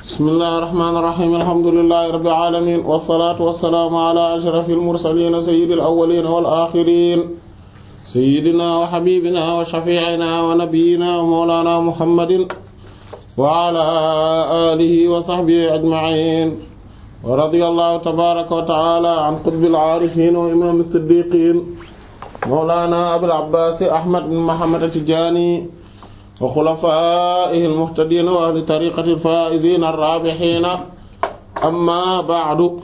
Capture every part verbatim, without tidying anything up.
bismillahir rahmanir rahim alhamdulillahi rabbil alamin wassalatu wassalamu ala ashrafil mursalin sayyidil awwalin wal akhirin sayyidina wa habibina wa shafi'ina wa nabiyyina wa mawlana muhammadin wa ala alihi wa sahbihi ajma'in wa radiyallahu tabaraka wa ta'ala an qutbil arifin wa imam as-siddiqin mawlana abul abbas ahmad bin muhammad at-tijani wa xulafaa'ihi al-muhtadiin wa ahli tariiqati al-faa'iziina ar-raabihiina amma ba'du.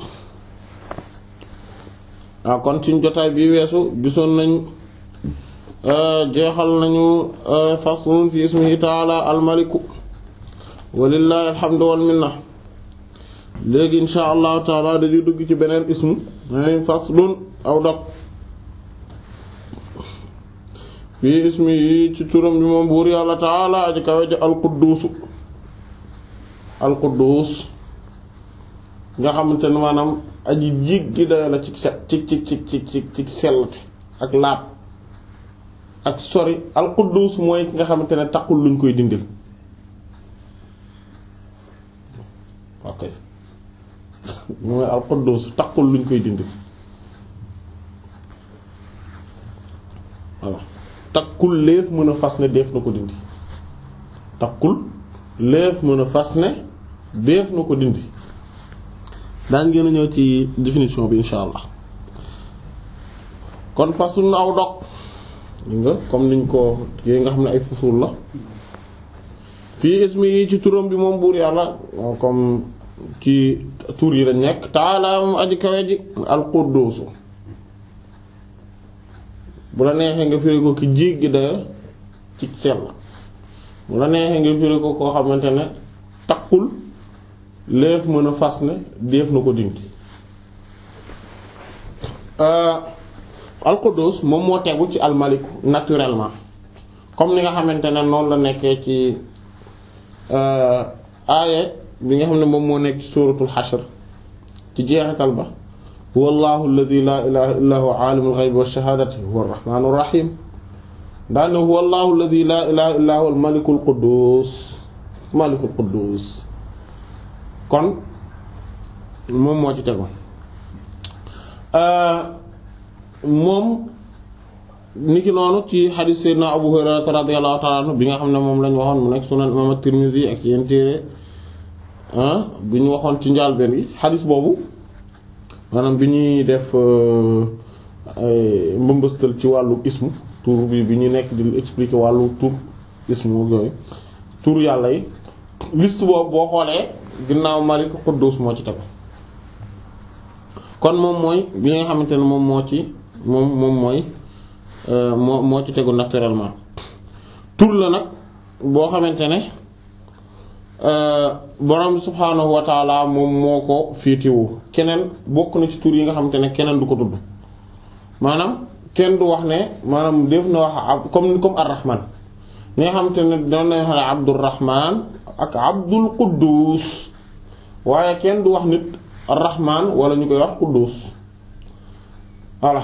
waaw kon suñu jotaay bi weesu gisoon nañ jeexal nañu faslun fi ismihi ta'aala al-maliku walillaahi alhamdu wal minna. léegi inshaa Allahu ta'aala dañuy dugg ci beneen ismu mooy faslun aw dog fii ismi yi ci turam bi moom buur yàlla taala aji kawe ji alqudduusu alqudduus nga xamante ne maanaam aji jig gi dayo la ci set ci ci ci ci ci ci sellte ak laab ak sori alqudduus mooy ki nga xamante ne taqul luñ koy dindil ok mooy alqudduus taqul luñ koy dindil voilà takkul léef mën a fas ne def na ko dindi takkul léef mën a fas ne def na ko dindi daan gën a ñëw ci définition bi insha allah kon fasul aw dog nga comme niñ ko yooyu nga xam ne ay fusul la fii ismi yi ci turam bi moom buur yàlla comme kii tur yi lañ nekk taala moom aji kawe ji al qudduusu bu la neexee nga firi ko ki jéggi daya ci sell bu la neexee nga firi ko koo xamante ne takkul léef mën a fas ne def na ko dindi al-Quddus moom moo tegu ci al-Maliku naturellement comme ni nga xamante ne noonu la nekkee ci aaya bi nga xam ne moom moo nekk ci suuratul Hashr ci jeexital ba huwa allahu alladhi la ilaha illa huwa alimul ghaybi wash shahadati huwa arrahmanur rahim daane huwa allahu alladhi la ilaha illa huwa al malikul quddus malikul quddus kon moom moo ci tegoon moom niki noonu ci hadith sayyidina Abu Hurayra radiyallahu ta'ala anhu bi nga xam ne moom lañu waxoon mu nekk sunan imam at-Tirmidhi ak yéen téere bi ñu waxoon ci njàlbeen gi hadith boobu maanaam bi ñuy def mbëmbëstal ci wàllu ismu tur bi bi ñu nekk di expliquer wàllu tur ismu yooyu tur yàlla yi liste boobu boo xoolee ginnaaw Malik Quddus moo ci tegu kon moom mooy bi nga xamante ne moom moo ci moom moom mooy moo moo ci tegu naturellement tur la nag boo xamante ne borom bi subhaanahu wa taala moom moo ko féetiwu keneen bokk na ci tur yi nga xamante ne keneen du ko tudd maanaam kenn du wax ne maanaam def na wax comme comme ar-Rahman ni nga xamante ne doon nañu wax ne Abdurrahman ak Abdul Quddus waaye kenn du wax nit ar-Rahman wala ñu koy wax Quddus voilà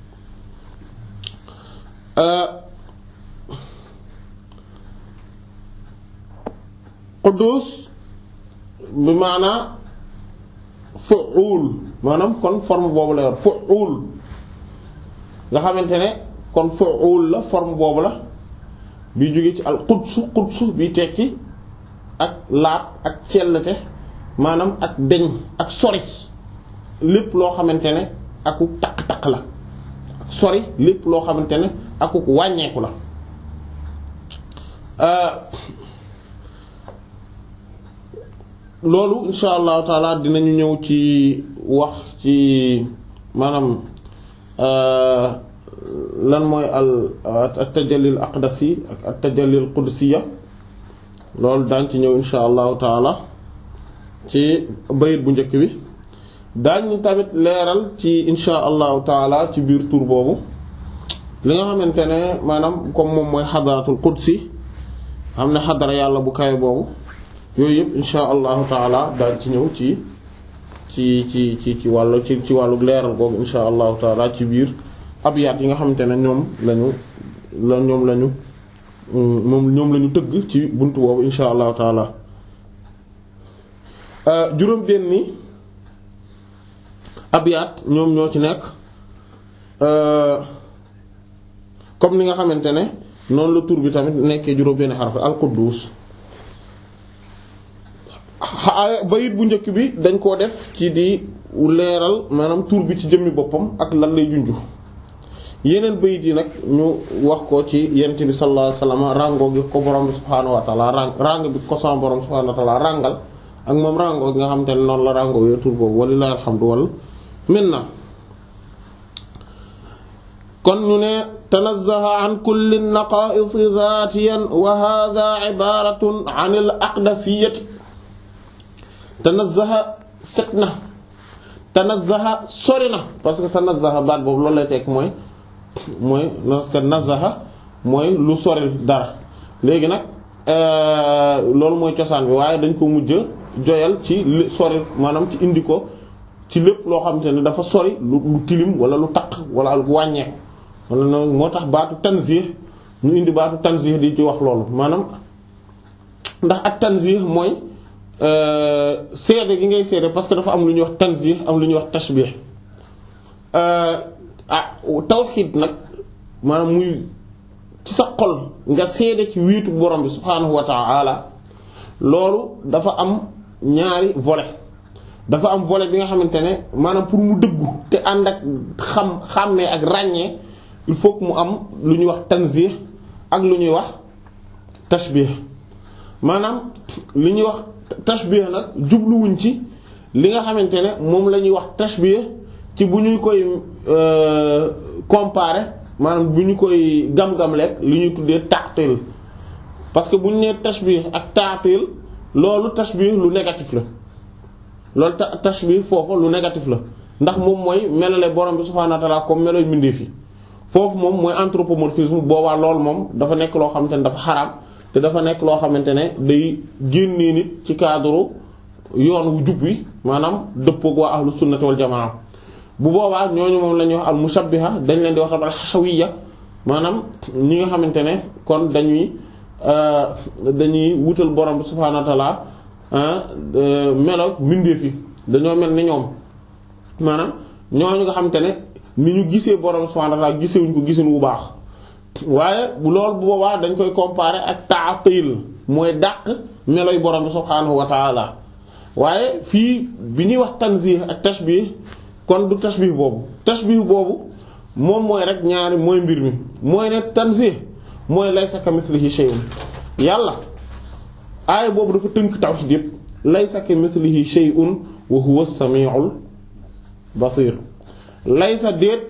Quddus bi maanaa fu'ul maanaam kon forme boobu la yor fu'ul nga xamante ne kon fu'ul la forme boobu la bi jóge ci al qudsu qudsu bi tekki ak laab ak cellate maanaam ak deñ ak sori lépp loo xamante ne akuk taq-taq la ak sori lépp loo xamante ne akuk wàññeeku la loolu insha allahu taala dinañu ñëw ci wax ci maanaam lan mooy al at-tajalli al-aqdasi ak at-tajalli al-qudsiya loolu daañ ci ñëw insha allahu taala ci bayit bu njëkk bi daañu tamit leeral ci insha allahu taala ci biir tur boobu li nga xamante ne maanaam comme moom mooy xadaratul qudsi xam ne xadara yàlla bu kawe boobu yooyu yëpp insha allahu taala daal ci ñëw ci ci ci ci ci wàllu ci ci wàllu leeral googu insha allahu taala ci biir abyaat yi nga xamante ne ñoom lañu la ñoom lañu moom ñoom lañu tëgg ci buntu boobu insha allahu taala juróom benni abyaat ñoom ñoo ci nekk comme ni nga xamante ne noonu la tur bi tamit nekkee juróom benni xaraf al-Quddus. bayit bu njëkk bi dañ koo def ci di leeral maanaam tur bi ci jëmmi boppam ak lan lay junju yeneen bayit yi nag ñu wax ko ci yent bi sallallahu alayhi wasallam rango gi ko borom bi subhaanahu wa ta'ala rang rang bi ko sama borom subhaanahu wa ta'ala rangal ak moom rango gi nga xamante ne noonu la rango yooyu tur boobu walillahi alhamdu wal minna. kon ñu ne tanazzaha an kulli naqa'is zaatiyan wa hadha ibaratun an al aqdasiyyati. tanazzaha set na tanazzaha sori na parce que tanazzaha baat boobu loolu lay tekk mooy mooy parce que nazaha mooy lu sori dara léegi nag loolu mooy cosaan bi waaye dañ ko mujj joyal ci sori maanaam ci indi ko ci lépp loo xamante ne dafa sori lu lu tilim wala lu taq wala lu wàññeeku wala moo tax baatu tanzih ñu indi baatu tanzih di ci wax loolu maanaam ndax ak tanzih mooy seede gi ngay seede parce que dafa am lu ñuy wax tanzih am lu ñuy wax tashbih ah tawxiid nag maanaam muy ci sa xol nga seede ci wiitu borom bi subhaanahu wa ta'ala loolu dafa am ñaari volet dafa am volet bi nga xamante ne maanaam pour mu dëggu te ànd ak xam xàmmee ak ràññee il faut que mu am lu ñuy wax tanzih ak lu ñuy wax tashbih maanaam li ñuy wax tashbih nag jubluwuñ ci li nga xamante ne moom la ñuy wax tashbih ci bu ñuy koy comparer maanaam bu ñu koy gam-gamleeg li ñuy tuddee ta'til parce que bu ñu nee tashbih ak ta'til loolu tashbih lu négatif la loolu ta tashbih foofu lu négatif la ndax moom mooy melale borom bi subhaanahu wa ta'ala comme meloy mbindeef yi foofu moom mooy anthropomorphisme boobaa loolu moom dafa nekk loo xamante ne dafa xaraam te dafa nekk loo xamante ne day génnee nit ci cadre yoon wu jub wi maanaam dëppook waa ahlu sunnati wal jamaa bu boobaa ñooñu moom la ñuy wax al mushabbiha dañ leen di wax al hashawiyya maanaam ñi nga xamante ne kon dañuy dañuy wutal borom bi subhaanahu wa ta'ala melo mbindeef yi dañoo mel ni ñoom maanaam ñooñu nga xamante ne ni ñu gisee borom bi subhaanahu wa ta'ala gisewuñ ko gisin wu baax waaye bu loolu bu boobaa dañ koy comparer ak ta'til mooy dàq meloy borom bi subhaanahu wa ta'ala waaye fii bi ñuy wax tanzih ak tashbih kon du tashbih boobu tashbih boobu moom mooy rek ñaari mooy mbir mi mooy ne tanzih mooy laysa kamithlihi shay'un yàlla aaya boobu dafa tënk tawhid yépp laysa kamithlihi shay'un wa huwa as-sami'ul basir laysa déet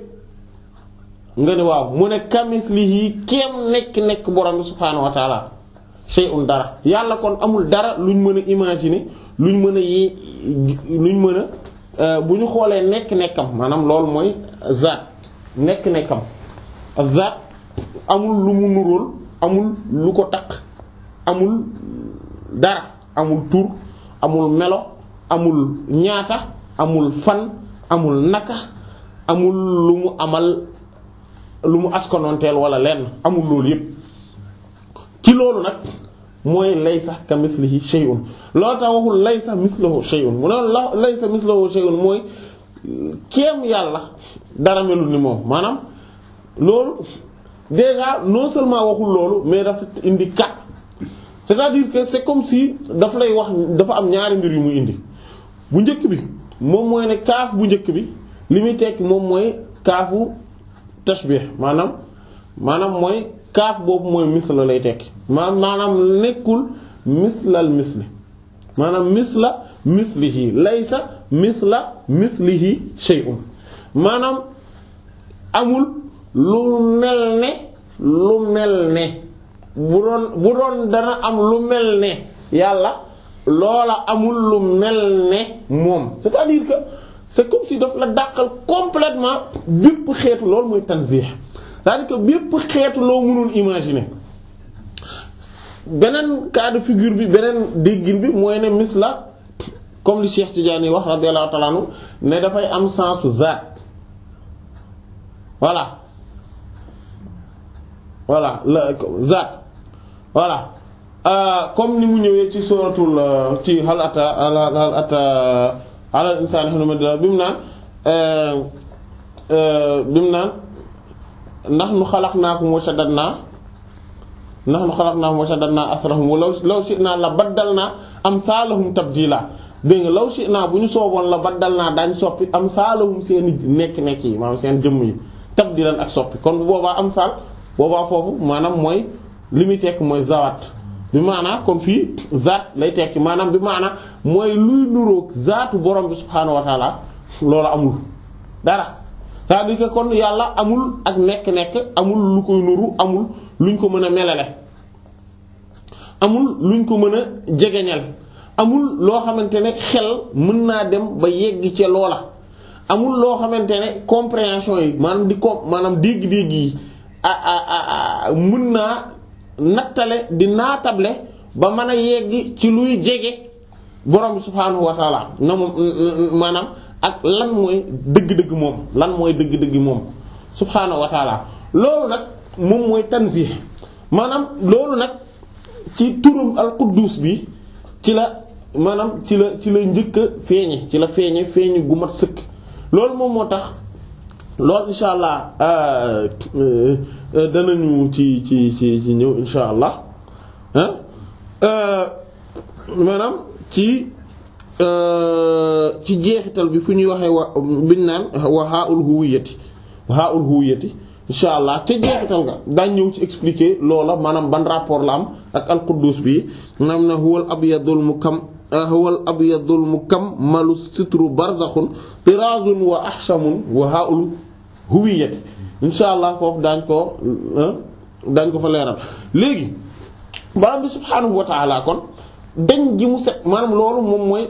nga ne waaw mu ne kamithlihi kéem nekk-nekk borom bi subhaanahu wa ta'ala shay'un dara yàlla kon amul dara luñ mën a imaginer luñ mën a yi luñ mën a bu ñu xoolee nekk-nekkam maanaam loolu mooy zaat nekk-nekkam zaat amul lu mu nuróol amul lu ko taq amul dara amul tur amul melo amul ñaata amul fan amul naka amul lu mu amal lu mu askanoonteel wala lenn amul loolu yépp ci loolu nag mooy laysa ka mislihi shay'un loolu tax waxul laysa mislahu shay'un mu ne la laysa mislahu shay'un mooy kéem yàlla dara melul ni moom maanaam loolu déjà non seulement waxul loolu mais dafa indi kat c'est-à-dire que c'est comme si daf lay wax dafa am ñaari mbir yu muy indi bu njëkk bi moom mooy ne kaaf bu njëkk bi li muy tekki moom mooy kaafu tashbih maanaam maanaam mooy kaaf boobu mooy misla lay tekki ma maanaam nekkul mislal misli maanaam misla mislihi laysa misla mislihi shay'un maanaam amul lu mel ne lu mel ne bu doon bu doon dana am lu mel ne yàlla loola amul lu mel ne moom c'est-à-dire que c'est comme si daf la dàqal complètement bépp xeetu loolu mooy tanzih c'est-à-dire que bépp xeetu loo mënul imaginer beneen cas de figure bi beneen déggin bi mooy ne misla comme li Cheikh Tidiane wax radiyallahu ta'ala anhu ne dafay am sensu zaat voilà voilà la zaat voilà comme ni mu ñëwee ci suratul ci hal ata hal ata ala insani hina madina bi mu naan bi mu naan nahnu khalaqnakum wa shaddadna nahnu khalaqnakum wa shaddadna asrahum law law shi'na la baddalna amsalahum tabdila dégg nga law shi'na bu ñu sooboon la baddalna daañ soppi amsalahum seen nekk-nekk yi maanaam seen jëmm yi tabdilan ak soppi kon boobaa amsal boobaa foofu maanaam mooy li muy tekk mooy zawat bi maanaa kon fii zaat lay tekki maanaam bi maanaa mooy luy nuroog zaatu borom bi subhaanahu wa taala loolu amul dara c'est-à-dire que kon yàlla amul ak nekk-nekk amul lu koy nuru amul luñ ko mën a melale amul luñ ko mën a jegeñal amul loo xamante ne xel mën naa dem ba yegg ci loola amul loo xamante ne compréhension yi maanaam di ko maanaam dégg-dégg yi a mën naa nattale di naatable ba mën a yegg ci luy jege borom bi subhaanahu wa taala na moom maanaam ak lan mooy dëgg-dëgg moom lan mooy dëgg-dëgg moom subhaanahu wa taala loolu nag moom mooy tanzih maanaam loolu nag ci turum al quddus bi ci la maanaam ci la ci la njëkk a feeñe ci la feeñe feeñe gu mat sëkk loolu moom moo tax loolu insha allah danañu ci ci ci ci ñëw insha allah maanaam ci ci jeexital bi fu ñuy waxee wa biñ naan wa haa'ul huwiyati wa haa'ul huwiyati insha allah te jeexital nga daañ ñëw ci expliquer loola maanaam ban rapport la am ak al-Quddus bi maanaam na huwal abyadul mukam huwal abyadul mukammalu sitru barzakhun tirazun wa ahshamun wa haa'ul huwiyati insha allah foofu daañ ko daañ ko fa leeral léegi borom bi subhaanahu wa ta'ala kon dañ gi mu set maanaam loolu moom mooy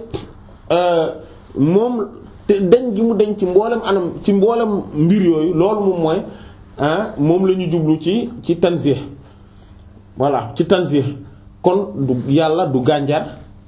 moom te dañ gi mu dañ ci mboolem anam ci mboolem mbir yooyu loolu moom mooy moom la ñu jublu ci ci tanzih voilà ci tanzih kon du yàlla du gànjar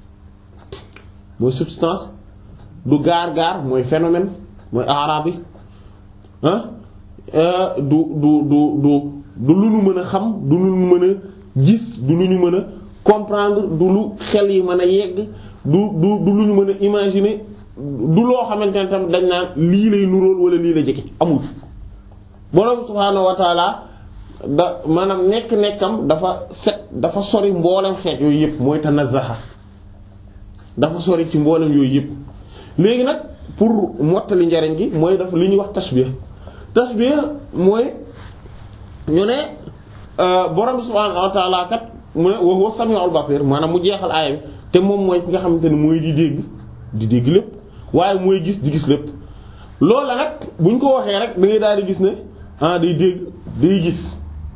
mooy substance du gaar-gaar mooy phénomène mooy arabe ah du du du du du lu ñu mën a xam du lu ñu mën a gis du lu ñu mën a comprendre du lu xel yi mën a yegg du du du lu ñu mën a imaginer du loo xamante ne tamit dañ naan lii lay nuróol wala lii la jege amul. Boroom subhaanahu wa taala da maanaam nekk-nekkam dafa set dafa sori mboolem xeet yooyu yëpp mooy tanazzaha dafa sori ci mboolem yooyu yëpp léegi nag pour mottali njariñ gi mooy dafa li ñuy wax tashbih tashbih mooy ñu ne Boroom subhaanahu wa taala kat mu ne wa huwa samiul basir maanaam mu jeexal aaya bi te moom mooy ki nga xamante ne mooy di dégg di dégg lépp waaye mooy gis di gis lépp loolu la nag buñ ko waxee rek da ngay daal di gis ne ah day dégg day gis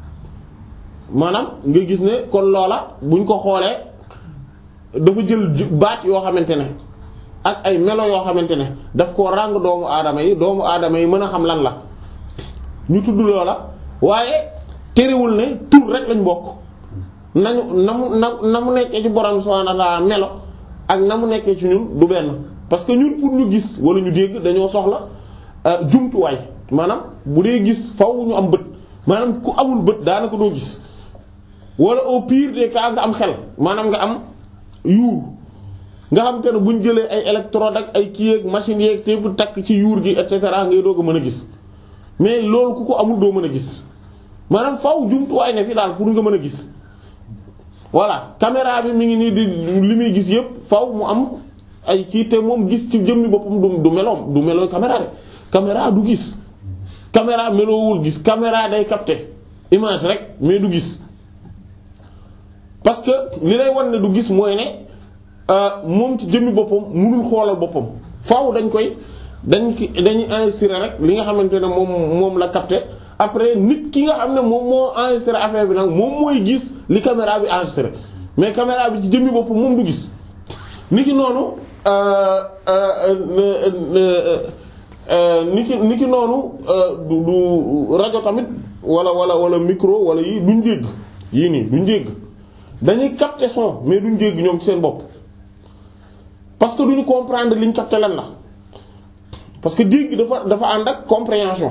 maanaam nga gis ne kon loola buñ ko xoolee dafa jël baat yoo xamante ne ak ay melo yoo xamante ne daf koo ràng doomu aadama yi doomu aadama yi mën a xam lan la ñu tudd loola waaye terewul ne tur rek lañ bokk nañu na mu na na mu nekkee ci borom subhanahu wa ta'ala melo ak na mu nekkee ci ñun du benn parce que ñun pour ñu gis wala ñu dégg dañoo soxla jumtuwaay maanaam bu dee gis faw ñu am bët maanaam ku amul bët daanaka doo gis wala au pire des cas nga am xel maanaam nga am yuur nga xam te ne bu ñu jëlee ay électrode ak ay kii ak machine yeeg te bu takk ci yuur gi et cetera ngay doog a mën a gis mais loolu ku ko amul doo mën a gis maanaam faw jumtuwaay ne fi daal pour nga mën a gis. voilà caméra bi mi ngi nii di li muy gis yëpp faw mu am ay kii te moom gis ci jëmmi boppam du du meloom du melooy caméra de caméra du gis caméra meloowul gis caméra day capter image rek mais du gis parce que li lay wan ne du gis mooy ne moom ci jëmmi boppam mënul xoolal boppam faw dañ koy dañ ki dañuy enregistrer rek li nga xamante ne moom moom la capter après nit ki nga xam ne moom moo enregistré affaire bi nag moom mooy gis li caméra bi enregistré mais caméra bi ci jëmmi bopp moom du gis ni ki noonu ni ki ni ki noonu du du rajo tamit wala wala wala micro wala yi duñ dégg yii nii duñ dégg dañuy capter son mais duñ dégg ñoom ci seen bopp parce que duñu comprendre liñ capter lan la parce que dégg dafa dafa ànd ak compréhension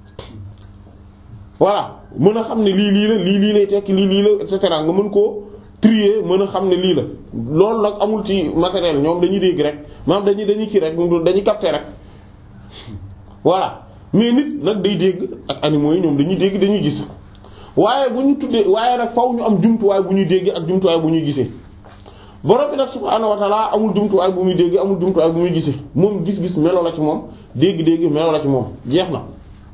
voilà mën a xam ne lii lii la lii lii lay tekki lii lii la et cetera nga mën koo trier mën a xam ne lii la loolu nag amul ci matériel ñoom dañuy dégg rek maanaam dañuy dañuy kii rek dañuy capter rek voilà mais nit nag day dégg ak animaux yi ñoom dañuy dégg dañuy gis waaye bu ñu tuddee waaye nag faw ñu am jumtuwaay bu ñuy dégg ak jumtuwaay bu ñuy gisee borom bi nag subhaanahu wa ta'ala amul jumtuwaay bu muy dégg amul jumtuwaay bu muy gisee moom gis-gis melo la ci moom dégg-dégg melo la ci moom jeex na.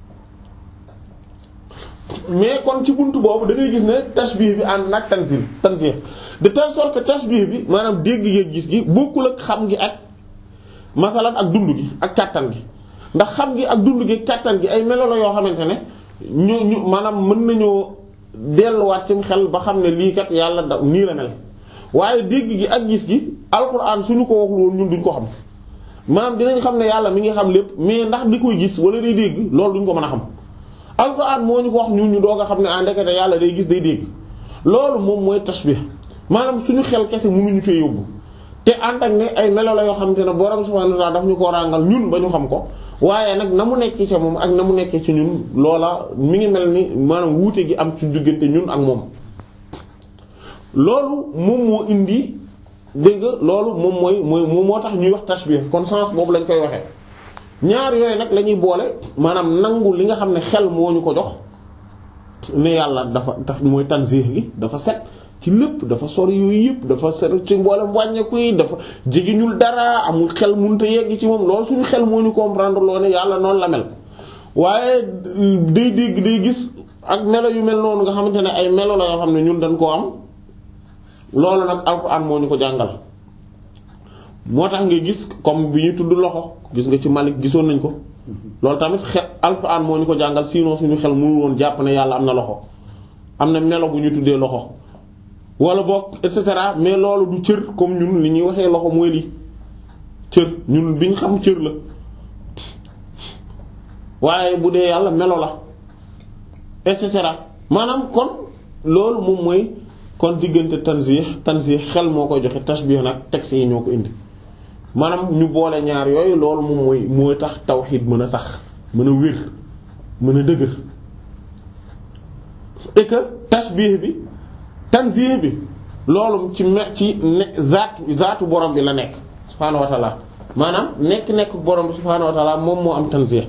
mais kon ci buntu boobu da ngay gis ne tashbih bi ànd nag tanzil tanzih de telle sorte que tashbih bi maanaam dégg gi gis gi bokkul ak xam gi ak masalan ak dund gi ak kàttan gi ndax xam gi ak dund gi ak kàttan gi ay melo la yoo xamante ne ñu ñu maanaam mën nañoo delluwaat ci xel ba xam ne lii kat yàlla da nii la mel waaye dégg gi ak gis gi alxuraan suñu ko waxul woon ñun duñ ko xam maanaam dinañ xam ne yàlla mi ngi xam lépp mais ndax di koy gis wala day dégg loolu duñ ko mën a xam. alxuraan moo ñu ko wax ñun ñu doog a xam ne ah ndekete yàlla day gis day dégg loolu moom mooy tashbih maanaam suñu xel kese mënuñu fee yóbbu te ànd ak ne ay melo la yoo xamante ne borom subhaanahu wa ta'aala daf ñu ko ràngal ñun ba ñu xam ko waaye nag na mu nekkee ca moom ak na mu nekkee ci ñun loola mi ngi mel ni maanaam wuute gi am ci diggante ñun ak moom. loolu moom moo indi dégg nga loolu moom mooy mooy moo tax ñuy wax tashbih kon sens boobu lañ koy waxee. ñaar yooyu nag la ñuy boole maanaam nangu li nga xam ne xel moo ñu ko jox ne yàlla dafa daf mooy tanzih gi dafa set ci lépp dafa sori yooyu yëpp dafa set ci mboolem wàññeeku yi dafa jegeñul dara amul xel mënut a yegg ci moom loolu suñu xel moo ñu comprendre loo ne yàlla noonu la mel. waaye day dégg day gis ak melo yu mel noonu nga xamante ne ay melo la yoo xam ne ñun dañ koo am loolu nag alxuraan moo ñu ko jàngal. moo tax nga gis comme bi ñu tudd loxo gis nga ci Malik gisoon nañ ko loolu tamit xel alxuraan moo ñu ko jàngal sinon suñu xel mënul woon jàpp ne yàlla am na loxo am na melo bu ñu tuddee loxo wala boog et cetera mais loolu du cër comme ñun li ñuy waxee loxo mooy lii cër ñun bi ñu xam cër la waaye bu dee yàlla melo la et cetera maanaam kon loolu moom mooy kon diggante tanzih tanzih xel moo koy joxe tashbih nag texte yi ñoo ko indi. maanaam ñu boole ñaar yooyu loolu moom mooy mooy tax tawxiid mën a sax mën a wér mën a dëgër et que tashbih bi tanzih bi loolu ci me ci ne zaatu zaatu borom bi la nekk subhaanahu wa ta'ala maanaam nekk-nekk borom bi subhaanahu wa ta'ala moom moo am tanzih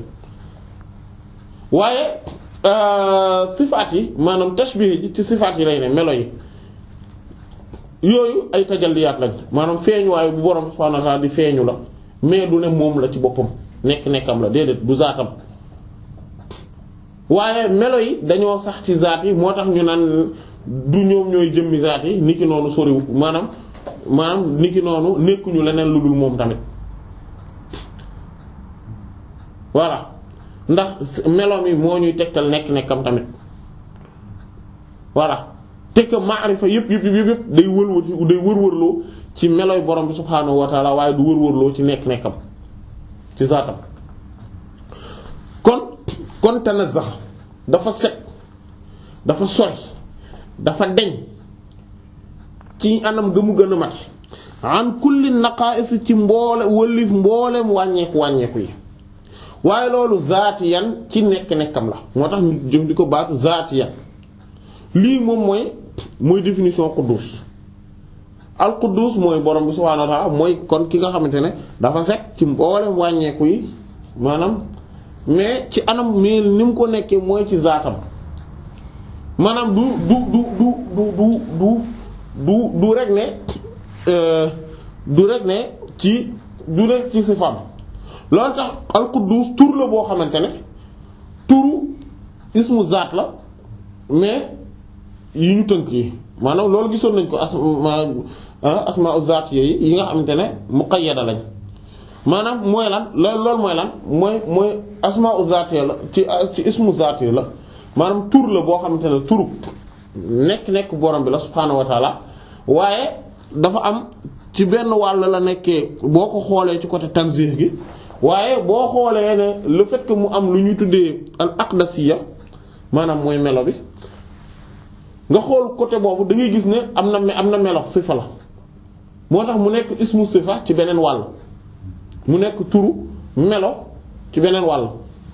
waaye sifaat yi maanaam tashbih ji ci sifaat yi lay ne melo yi yooyu ay tajalliyaat lañ maanaam feeñu waaye bu borom subhaanahu wa ta'ala di feeñu la mais du ne moom la ci boppam nekk-nekkam la déedéet du zaatam waaye melo yi dañoo sax ci zaat yi moo tax ñu naan du ñoom ñooy jëmmi zaat yi niki noonu soriwu maanaam maanaam niki noonu nekkuñu leneen lu dul moom tamit voilà ndax melo mi moo ñuy tegtal nekk-nekkam tamit voilà te que maarifa yëpp yëpp yëpp yëpp day wërwër day wërwërloo ci melooy borom bi subhaanahu wa ta'ala waaye du wërwërloo ci nekk-nekkam ci zaatam kon kon tanazzah dafa set dafa sori dafa deñ ci anam gëmu gën a mat an kulli naqaa'is ci mboole wëlif mboolem wàññeeku wàññeeku yi waaye loolu zaatiyan ci nekk-nekkam la moo tax ñu jëm di ko baatu zaatiyan lii moom mooy mooy définition quddus al quddus mooy borom bi subhaanahu wa ta'ala mooy kon ki nga xamante ne dafa set ci mboolem wàññeeku yi maanaam mais ci anam mais ni mu ko nekkee mooy ci zaatam maanaam du du du du du du du du du rek ne du rek ne ci du rek ci sifam loolu tax al quddus tur la boo xamante ne turu ismu zaat la mais yi ñu tënk yi maanaam loolu gisoon nañ ko asma asma zaat yi yi nga xamante ne muqayyada lañ maanaam mooy lan loolu loolu mooy lan mooy mooy asma zaat la ci ci ismu zaat la maanaam tur la boo xamante ne turu nekk-nekk borom bi la subhaanahu wa taala waaye dafa am ci benn wàll la nekkee boo ko xoolee ci côté tanzih gi waaye boo xoolee ne le fait que mu am lu ñuy tuddee al aqdasiyya maanaam mooy melo bi nga xool côté boobu da ngay gis ne am na am na melo sifa la moo tax mu nekk ismu sifa ci beneen wàll mu nekk turu melo ci beneen wàll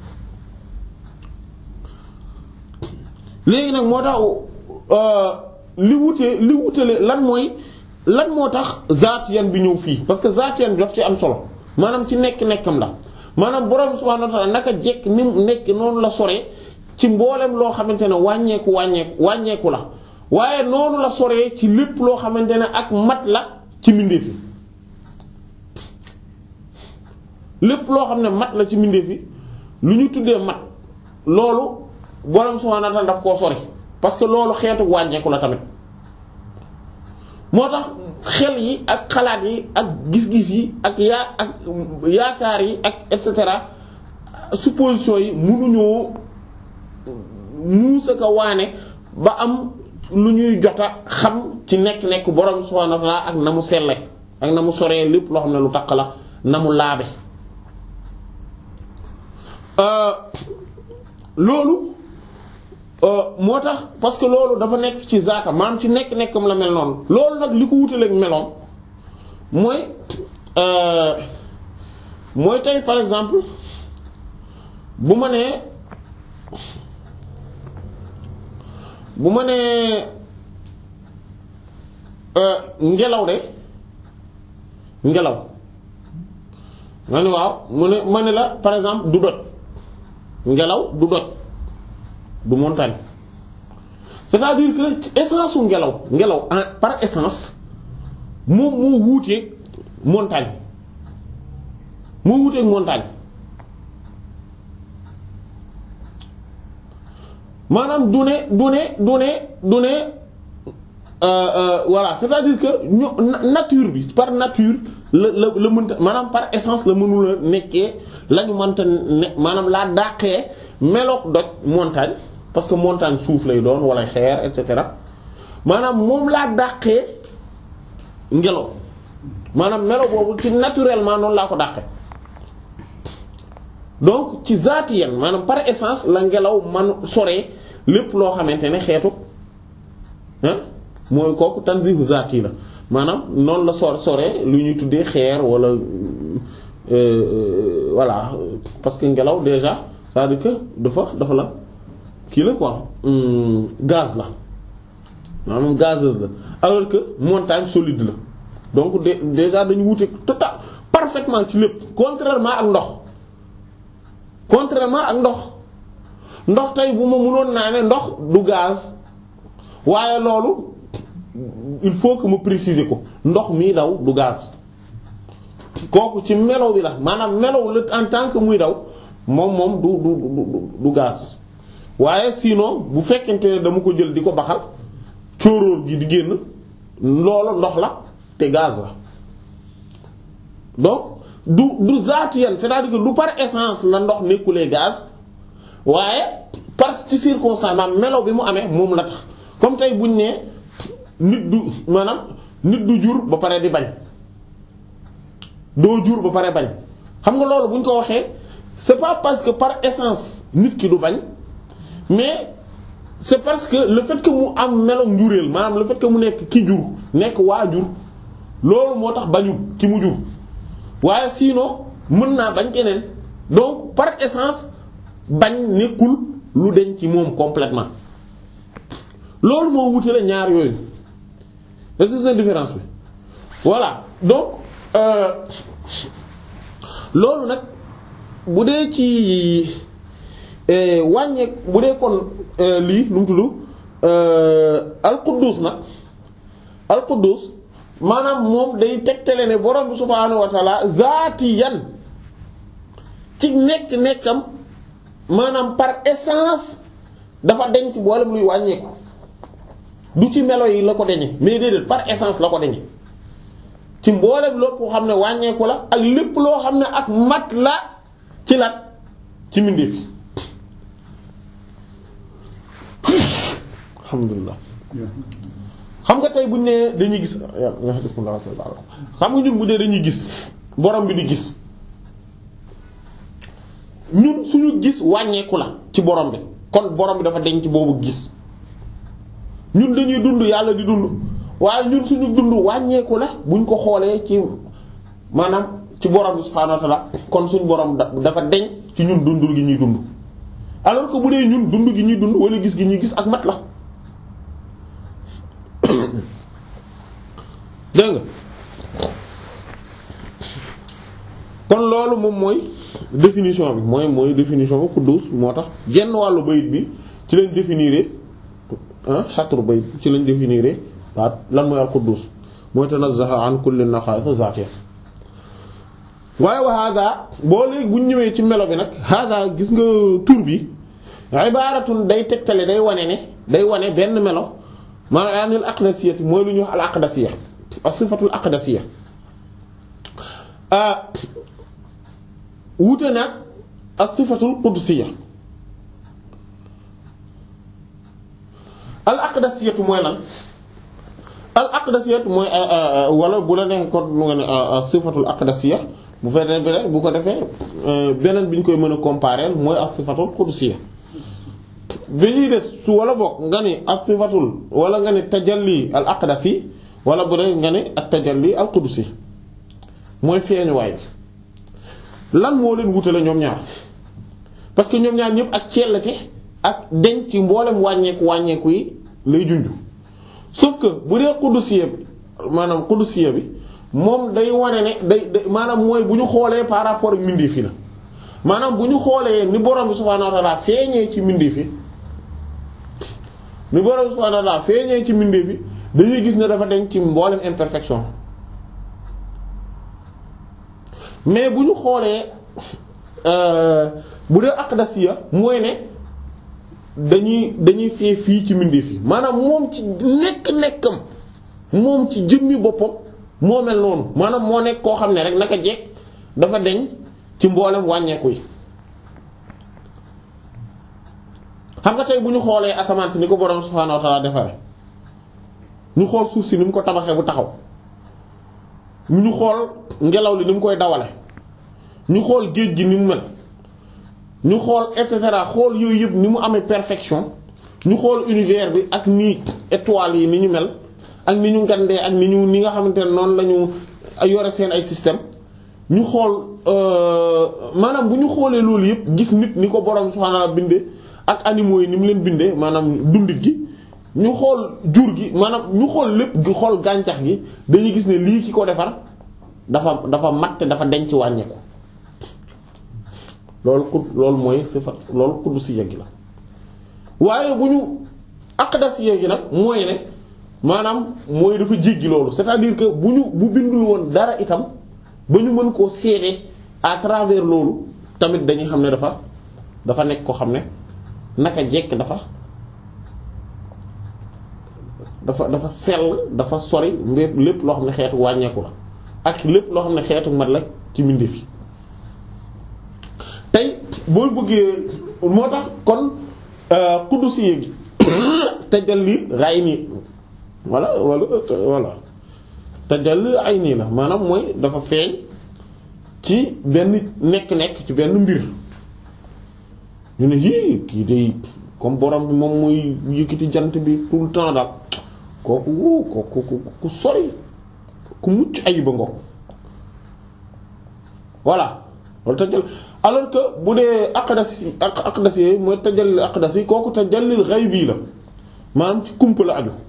léegi nag moo tax li wutee li wutale lan mooy lan moo tax zaatiyan bi ñëw fii parce que zaatiyan bi daf ci am solo maanaam ci nekk-nekkam la maanaam borom subhaanahu wa ta'aala naka jekk ni mu nekk noonu la sore ci mboolem loo xamante ne wàññeeku wàññeeku wàññeeku la waaye noonu la soree ci lépp loo xamante ne ak mat la ci mbindeef yi lépp loo xam ne mat la ci mbindeef yi lu ñu tuddee mat loolu borom subhaanahu wa ta'aala daf koo sori parce que loolu xeetu wàññeeku la tamit moo tax xel yi ak xalaat yi ak gis-gis yi ak yaa ak yaakaar yi ak et cetera supposition yi mënuñoo muusa ko waane ba am lu ñuy jota xam ci nekk-nekk borom subhaanahu wa ta'aala ak na mu selle ak na mu soree lépp loo xam ne lu taq la na mu laabe loolu moo tax parce que loolu dafa nekk ci zaata maanaam ci nekk-nekkam la mel noonu loolu nag li ko wutaleeg meloom mooy mooy tey par exemple bu ma nee bu ma nee ngelaw de ngelaw ma ne waaw mu ne ma ne la par exemple du doj ngelaw du doj du montagne c'est-à-dire que ci essence su ngelaw ngelaw en par essence moom moo wuuteeg montagne moo wuuteeg montagne maanaam du ne du ne du ne du ne voilà c'est-à-dire que ño nature bi par nature la la la mënta maanaam par essence la mënula nekkee la ñu mënta ne maanaam laa dàqee meloog doj montagne parce que montagne suuf lay doon wala xeer et cetera maanaam moom laa dàqee ngelaw maanaam melo boobu ci naturellement noonu laa ko dàqee donc ci zaatiyan maanaam par essence la ngelaw man soree lépp loo xamante ne xeetu ah mooy kooku tanzihu zaati la maanaam noonu la sor soree lu ñuy tuddee xeer wala voilà parce que ngelaw déjà c'est-à-dire que dafa dafa la kii la quoi gaz la maanaam gazeuse la alors que montagne solide la donc de déjà dañu wute total parfaitement ci lépp contrairement ak ndox contrairement ak ndox ndox tey bu ma mënoon naa ne ndox du gaz waaye loolu il faut que ma préciser ko ndox mii daw du gaz kooku ci melo bi la maanaam melo la en tant que muy daw moom moom du du du du gaz waaye sinon bu fekkente ne dama ko jël di ko baxal cóoróor gi di génn loolu ndox la te gaz la donc du du zaatiyan c'est-à-dire que du par essence la ndox nekkulee gaz waaye parce que ci circonstance maanaam melo bi mu amee moom la tax comme tey buñ ne nit du maanaam nit du jur ba pare di bañ doo jur ba pare bañ xam nga loolu buñ ko waxee c'est pas parce que par essence nit ki du bañ mais c'est parce que le fait que mu am melo njuréel maanaam le fait que mu nekk ki jur nekk waa jur loolu moo tax bañu ki mu jur waaye sinon mën naa bañ keneen donc par essence bañ nekkul lu deñ ci moom complètement loolu moo wutale ñaar yooyu est-ce que c'est une différence bi voilà donc euh, loolu nag bu dee ci wàññeek bu dee kon lii nu mu tudd al-Quddus nag al-Quddus maanaam moom day tegtale ne borom bi subhaanahu wa ta'ala zaatiyan ci nekk nekkam maanaam par essence dafa denc boolem luy wàññeeku du ci melo yi la ko deñe mais déedéet par essence la ko deñe ci mboolem lépp loo xam ne wàññeeku la ak lépp loo xam ne ak mat la ci la ci mbindeef yi alhamdulillah xam nga tey buñ ne dañuy gis xam nga ñun bu dee dañuy gis borom bi di gis ñun suñu gis wàññeeku la ci borom bi kon borom bi dafa denc boobu gis ñun dañuy dund yàlla di dund waaye ñun suñu dund wàññeeku la buñ ko xoolee ci maanaam ci borom bi subhaanahu wa ta'ala kon suñu borom dafa deñ ci ñun dundul gi ñuy dund alors que bu dee ñun dund gi ñuy dund wala gis gi ñuy gis ak mat la dégg nga kon loolu moom mooy définition bi mooy mooy définition bu quddus moo tax genn wàllu bayit bi ci lañ définir ah chatru bayit ci lañ définir baat lan mooy al quddus mooy tanazzaha an kulli naqa'is zaatiha waaye wa hada boo léegi bu ñu ñëwee ci melo bi nag hada gis nga tur bi ibaratun day tegtale day wane ne day wane benn melo maanaam al aqdasiyati mooy lu ñuy wax al aqdasiya as-sifatul aqdasiya wuute nag as-sifatul qudsiya al aqdasiyatu mooy lan al aqdasiyatu mooy wala bu la neexee kon mu nga ne as-sifatul aqdasiya bu fekkee ne bu ko defee beneen bi ñu koy mën a comparer mooy as-sifatul qudsiya bi ñuy des su wala bokk nga ni as-sifatul wala nga ni tajalli al aqdasi wala bu dee nga ni at tajalli al qudsi mooy feeñuwaay bi lan moo leen wutale ñoom ñaar parce que ñoom ñaar ñëpp ak cellate ak deñ ci mboolem wàññeeku wàññeeku yi lay junj sauf que bu dee qudsiya bi maanaam qudsiya bi moom day wane ne day maanaam mooy bu ñu xoolee par rapport ak mbindeef yi la maanaam bu ñu xoolee ni borom bi subhaanahu wa ta'ala feeñee ci mbindeef yi ni borom bi subhaanahu wa ta'ala feeñee ci mbindeef yi dañuy gis ne dafa deñ ci mboolem imperfection mais bu ñu xoolee bu dee aqdasiya mooy ne dañuy dañuy fee fii ci mbindeef yi maanaam moom ci nekk-nekkam moom ci jëmmi boppam moo mel noonu maanaam moo nekk koo xam ne rek naka jekk dafa deñ ci mboolem wàññeeku yi xam nga tey bu ñu xoolee asamaan si ni ko borom subhaanahu wa ta'ala defare ñu xool suuf si ni mu ko tabaxee bu taxaw ñu xool ngelaw li ni mu koy dawale ñu xool géej gi ni mu mel ñu xool et cetera xool yooyu yëpp ni mu amee perfection ñu xool univers bi ak ni étoiles yi ni ñu mel ak ni ñu ngandee ak ni ñu ni nga xamante ne noonu la ñu yore seen ay système ñu xool maanaam bu ñu xoolee loolu yëpp gis nit ni ko borom subhaanahu wa ta'ala bindee ak animaux yi ni mu leen bindee maanaam dundit gi ñu xool jur gi maanaam ñu xool lépp gi xool gàncax gi dañuy gis ne lii ki ko defar dafa dafa mat dafa denc wàññeeku loolu ku loolu mooy sifat loolu qudusiyya gi la waaye bu ñu aqdasiyya gi nag mooy ne maanaam mooy dafa jéggi loolu c'est-à-dire que bu ñu bu bindul woon dara itam ba ñu mën koo seede à travers loolu tamit dañuy xam ne dafa dafa nekk ko xam ne naka jekk dafa dafa dafa sell dafa sori mbépp lépp loo xam ne xeetu wàññeeku la ak lépp loo xam ne xeetu mat la ci mbindeef yi tey boo bëggee moo tax kon qudusiyya gi tajalli rayni wala wala wala tajalli ayni la maanaam mooy dafa feeñ ci benn nekk-nekk ci benn mbir ñu ne yii kii day comme borom bi moom mooy yëkkati jant bi tout le temps daal kooku wuu kooku ku sori ku mucc ayiba ngoog voilà loolu tajal alors que bu dee aqdasi aqdasi mooy tajalli aqdasi kooku tajallil ghaybi la maanaam ci kumpa la aju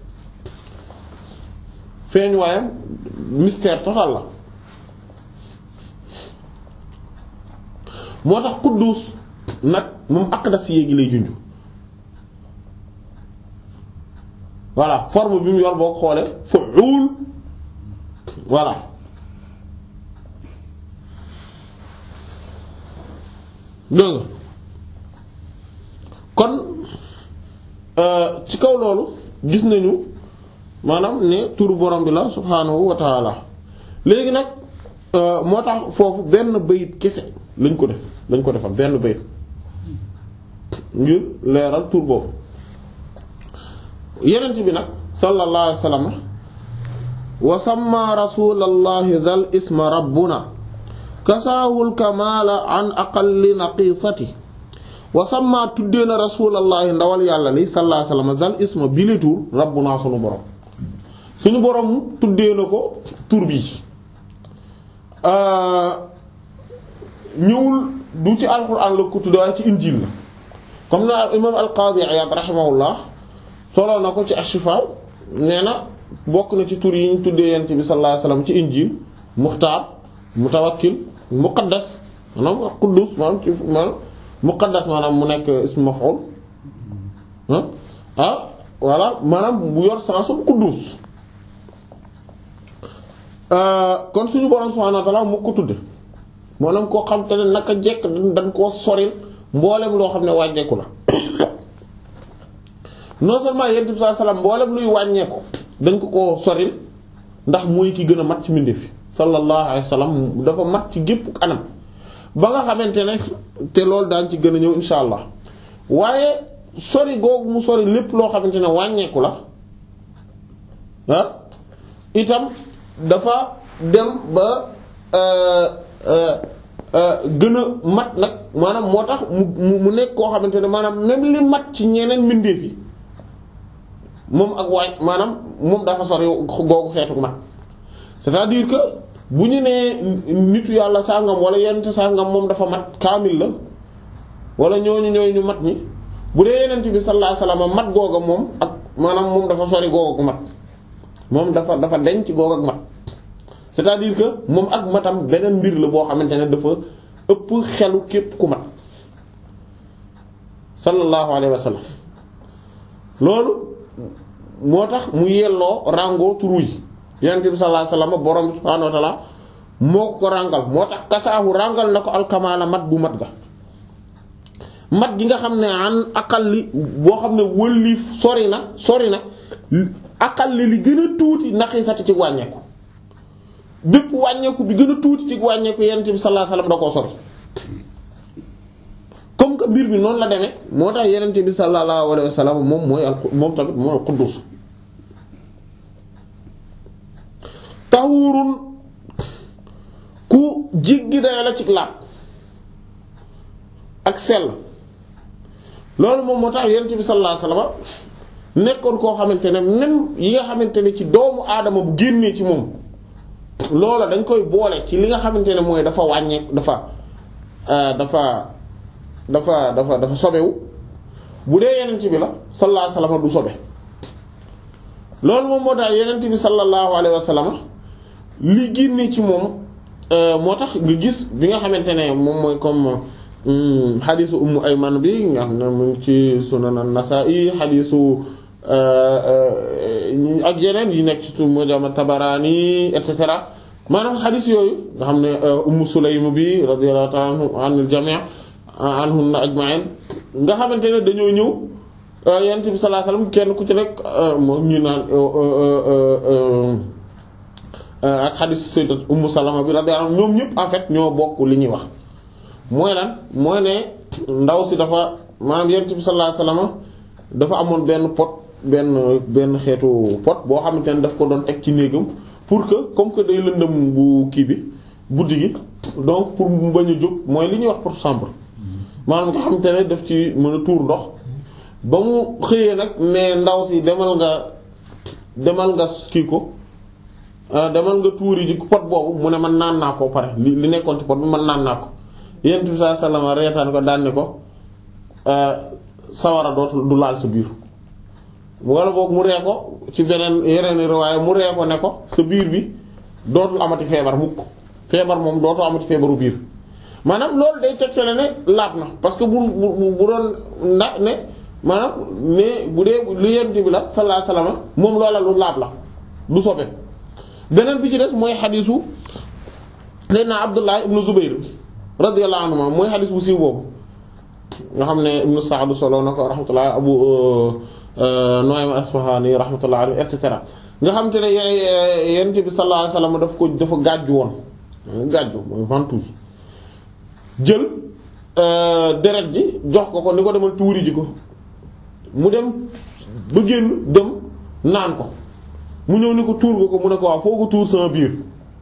feeñ waayam mystère total la moo tax quddus nag moom aqdasi gi lay junj voilà forme bi mu yor boo ko xoolee fu'ul voilà dégg nga kon ci kaw loolu gis nañu maanaam ne turu borom bi la subhaanahu wa ta'ala léegi nag moo tax foofu benn bayit kese lañ ko def lañ ko defal benn bayit ngir leeral tur boobu yenent bi nag sallallahu alayhi wa sallam wa samma rasulallahi dhal isma rabbuna kasaahul kamala an aqalli naqisati wa samma tuddee na rasulallahi ndawal yàlla li sallallahu alayhi wa sallam dhal isma bi li tur rabbuna sunu borom suñu borom tuddee na ko tur bi ñëwul du ci alquran la ko tuddee waaye ci injil la comme na imam al-Qadi Iyad rahimahullah solo na ko ci Ash-Shifa nee na bokk na ci tur yi ñu tuddee yent bi sallallahu alayhi wasallam ci injil muxtaar mutawakkil muqaddas maanaam quddus maanaam ci maanaam muqaddas maanaam mu nekk ismu maf'ul ah ah voilà maanaam bu yor sensu quddus kon suñu borom subhanahu wa ta'ala mu ko tudde maanaam koo xam te ne naka jekk dañ koo soril mboolem loo xam ne wàññeeku la non seulement yent bi sallallahu alayhi wasallam mboolem luy wàññeeku dañ ko ko soril ndax mooy ki gën a mat ci mbindeef fi sallallahu alayhi wasallam dafa mat ci gépp anam ba nga xamante ne te loolu daan ci gën a ñëw insha allah waaye sori googu mu sori lépp loo xamante ne wàññeeku la ah itam dafa dem ba gën a mat nag maanaam moo tax mu mu nekk koo xamante ne maanaam même li mat ci ñeneen mbindeef yi moom ak waay maanaam moom dafa sori googu xeetu mat c'est-à-dire que bu ñu nee nitu yàlla sàngam wala yenent sàngam moom dafa mat kaamil la wala ñooñu ñooñu ñu mat ñi bu dee yenent bi sallallahu alayhi wasallam mat googa moom ak maanaam moom dafa sori googu ak mat moom dafa dafa denc googu ak mat c'est-à-dire que moom ak matam beneen mbir la boo xamante ne dafa ëpp xelu képp ku mat sallallahu alayhi wasallam loolu moo tax mu yelloo rango turu yi yonent bi sallallahu alayhi wasallam borom subhaanahu wa ta'ala moo ko rangal moo tax kasaahu rangal na ko alkamaala mat bu mat ga mat gi nga xam ne an aqalli boo xam ne wëlliif sori na sori na aqalli li gën a tuuti naqisati ci wàññeeku bépp wàññeeku bi gën a tuuti ci wàññeeku yonent bi sallallahu alayhi wasallam da koo sori comme que mbir bi noonu la demee moo tax yonent bi sallallahu alayhi wasallam moom mooy al moom tamit mooy al quddus taxuurun ku jiggi day la ci laab ak sell loolu moom moo tax yonent bi sallallahu alayhi wasallam nekkoon koo xamante ne même yi nga xamante ne ci doomu aadama bu génnee ci moom loola dañ koy boole ci li nga xamante ne mooy dafa wàññeek dafa dafa dafa dafa dafa sobewu bu dee yonent bi la sallallahu alayhi wasallam du sobe loolu moom moo tax yonent bi sallallahu alayhi wasallam li génne ci moom moo tax nga gis bi nga xamante ne moom mooy comme xadiisu ummu ayman bi nga xam ne mu ci sunan an-nasa'i xadiisu ak yeneen yi nekk ci mujam tabarani et cetera maanaam xadiis yooyu nga xam ne ummu sulaym bi radiyallahu ta'ala anil jami' anhunna ajma'in nga xamante ne dañoo ñëw yonent bi sallallahu alayhi wasallam kenn ku ci nekk moom ñu naan ak xadiisu sayyidat ummu salama bi radiyallahu anha ñoom ñëpp en fait ñoo bokk li ñuy wax mooy lan mooy ne ndaw si dafa maanaam yonent bi sallallahu alayhi wasallam dafa amoon benn pot benn benn xeetu pot boo xamante ne daf ko doon teg ci néegam pour que comme que day lëndëm bu kii bi guddi gi donc pour mu bañ a jóg mooy li ñuy wax porte chambre maanaam nga xamante ne daf ci mën a tuur ndox ba mu xëyee nag ne ndaw si demal nga demal nga kii ko demal nga tuuri ji pot boobu mu ne man naan naa ko pare li li nekkoon ci pot bi man naan naa ko yonent bi sallallahu alayhi wasallam reetaan ko daan ne ko sawara dootul du laal sa biir wala boog mu ree ko ci beneen yeneen riwaaya mu ree ko ne ko sa biir bi dootul amati feebar mukk feebar moom dootul amati feebaru biir maanaam loolu day tegtale ne laab na parce que bu bu bu doon ndax ne maanaam ne bu dee lu yonent bi la sallallahu alayhi wasallam moom loola lu laab la du sobe beneen bi ci des mooy xadiisu Seydina Abdullah ibnu Zubayr radiyallahu anhu mooy xadiis bu siiw boobu nga xam ne ibnu Sa'd solo na ko rahmatullah abu Nu'aym al-Asfahani rahmatullah alayhi et cetera nga xam te ne yonent bi sallallahu alayhi wasallam daf ko dafa gàjju woon gàjju mooy ventouse jël deret ji jox ko ko ni ko demal tuuri ji ko mu dem ba génn dem naan ko mu ñëw ni ko tuur ko ko mu ne ko waaw foo ko tuur sama biir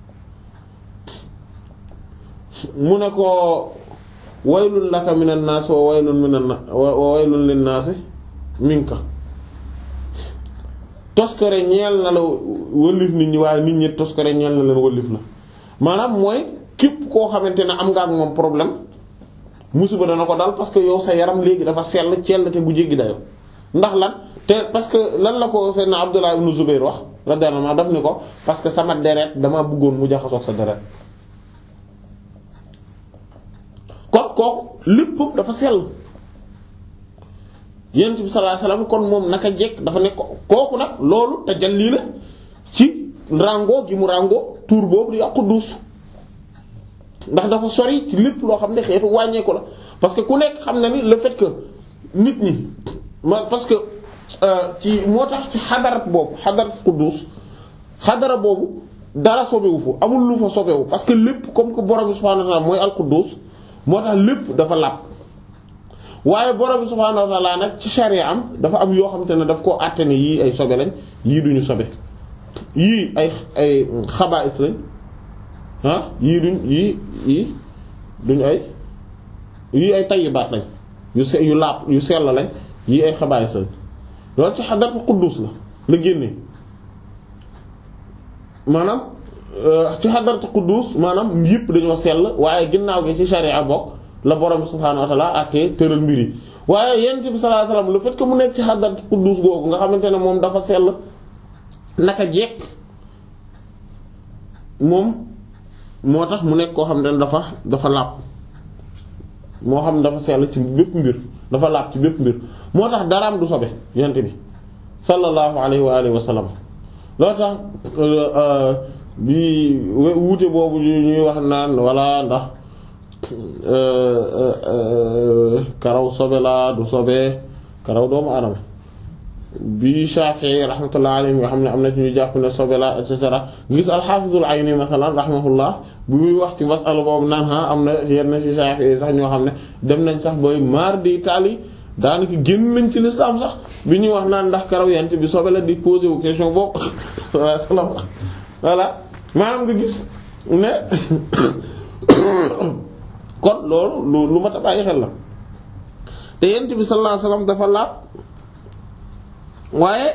mu ne ko waylun laka minan naas wa waylun minan na wa waylun lin naas minka toskare ñeel na la wëllif nit ñi waaye nit ñi toskare ñeel na leen wëllif la maanaam mooy képp koo xamante ne am nga ak moom problème musiba dana ko dal parce que yow sa yaram léegi dafa sell cell te bu jéggi dayo ndax lan te parce que lan la ko Seydina Abdullah ibn Zubayr wax radiyallahu anhu daf ni ko parce que sama deret dama bëggoon mu jaxasoog sa deret kon kooku lépp dafa sell yonent bi sallallahu alayhi wasallam kon moom naka jekk dafa nekk kooku nag loolu tajalli la ci rango gi mu rango tur boobu di Quddus ndax dafa sori ci lépp loo xam ne xeetu wàññeeku la parce que ku nekk xam na ni le fait que nit ñi ma parce que ci moo tax ci xadarat boobu xadarat Quddus xadara boobu dara sobewu fa amul lu fa sobewu parce que lépp comme que borom subhanahu wa ta'ala mooy al Quddus moo tax lépp dafa làpp waaye borom subhanahu wa ta'ala nag ci sharia am dafa am yoo xam te ne daf koo àtte ne yii ay sobe lañ yii duñu sobe yii ay ay xabaa'is lañ ah yii duñ yii yii duñ ay yii ay tayyibaat lañ yu se yu laab yu sell lañ yii ay xabaa'is lañ loolu ci xadaratul Quddus la la génnee maanaam ci xadaratul Quddus maanaam yëpp dañoo sell waaye ginnaaw gi ci sharia bokk la borom subhaanahu wa ta'ala àtte tëral mbir yi waaye yonent bi sallallahu alayhi wasallam le fait que mu nekk ci xadaratul Quddus googu nga xamante ne moom dafa sell naka jekk moom moo tax mu nekk koo xam ne dafa dafa laab moo xam dafa sell ci bépp mbir dafa laab ci bépp mbir moo tax daraam du sobe yonent bi sallallahu alayhi wa alihi wa sallam loo tax bi wuute boobu ñuy wax naan walla ndax karaw sobe la du sobe karaw doomu adama bi Shafi'i rahmatullah alayhi nga xam ne am na ci ñu jàpp ne sobe la et cetera gis al-Hafizul Ayni masalan rahmatullah bu muy wax ci masala boobu naan ha am na yenn ci Shafi'i sax ñoo xam ne dem nañ sax booy mardi tali daanaka génn nañ ci l'islam sax bi ñuy wax naan ndax karaw yent bi sobe la di posé wu question boobu salaam voilà maanaam nga gis ne kon loolu lu lu mat a bàyyi xel la te yent bi sallallahu alayhi wasallam dafa laab waaye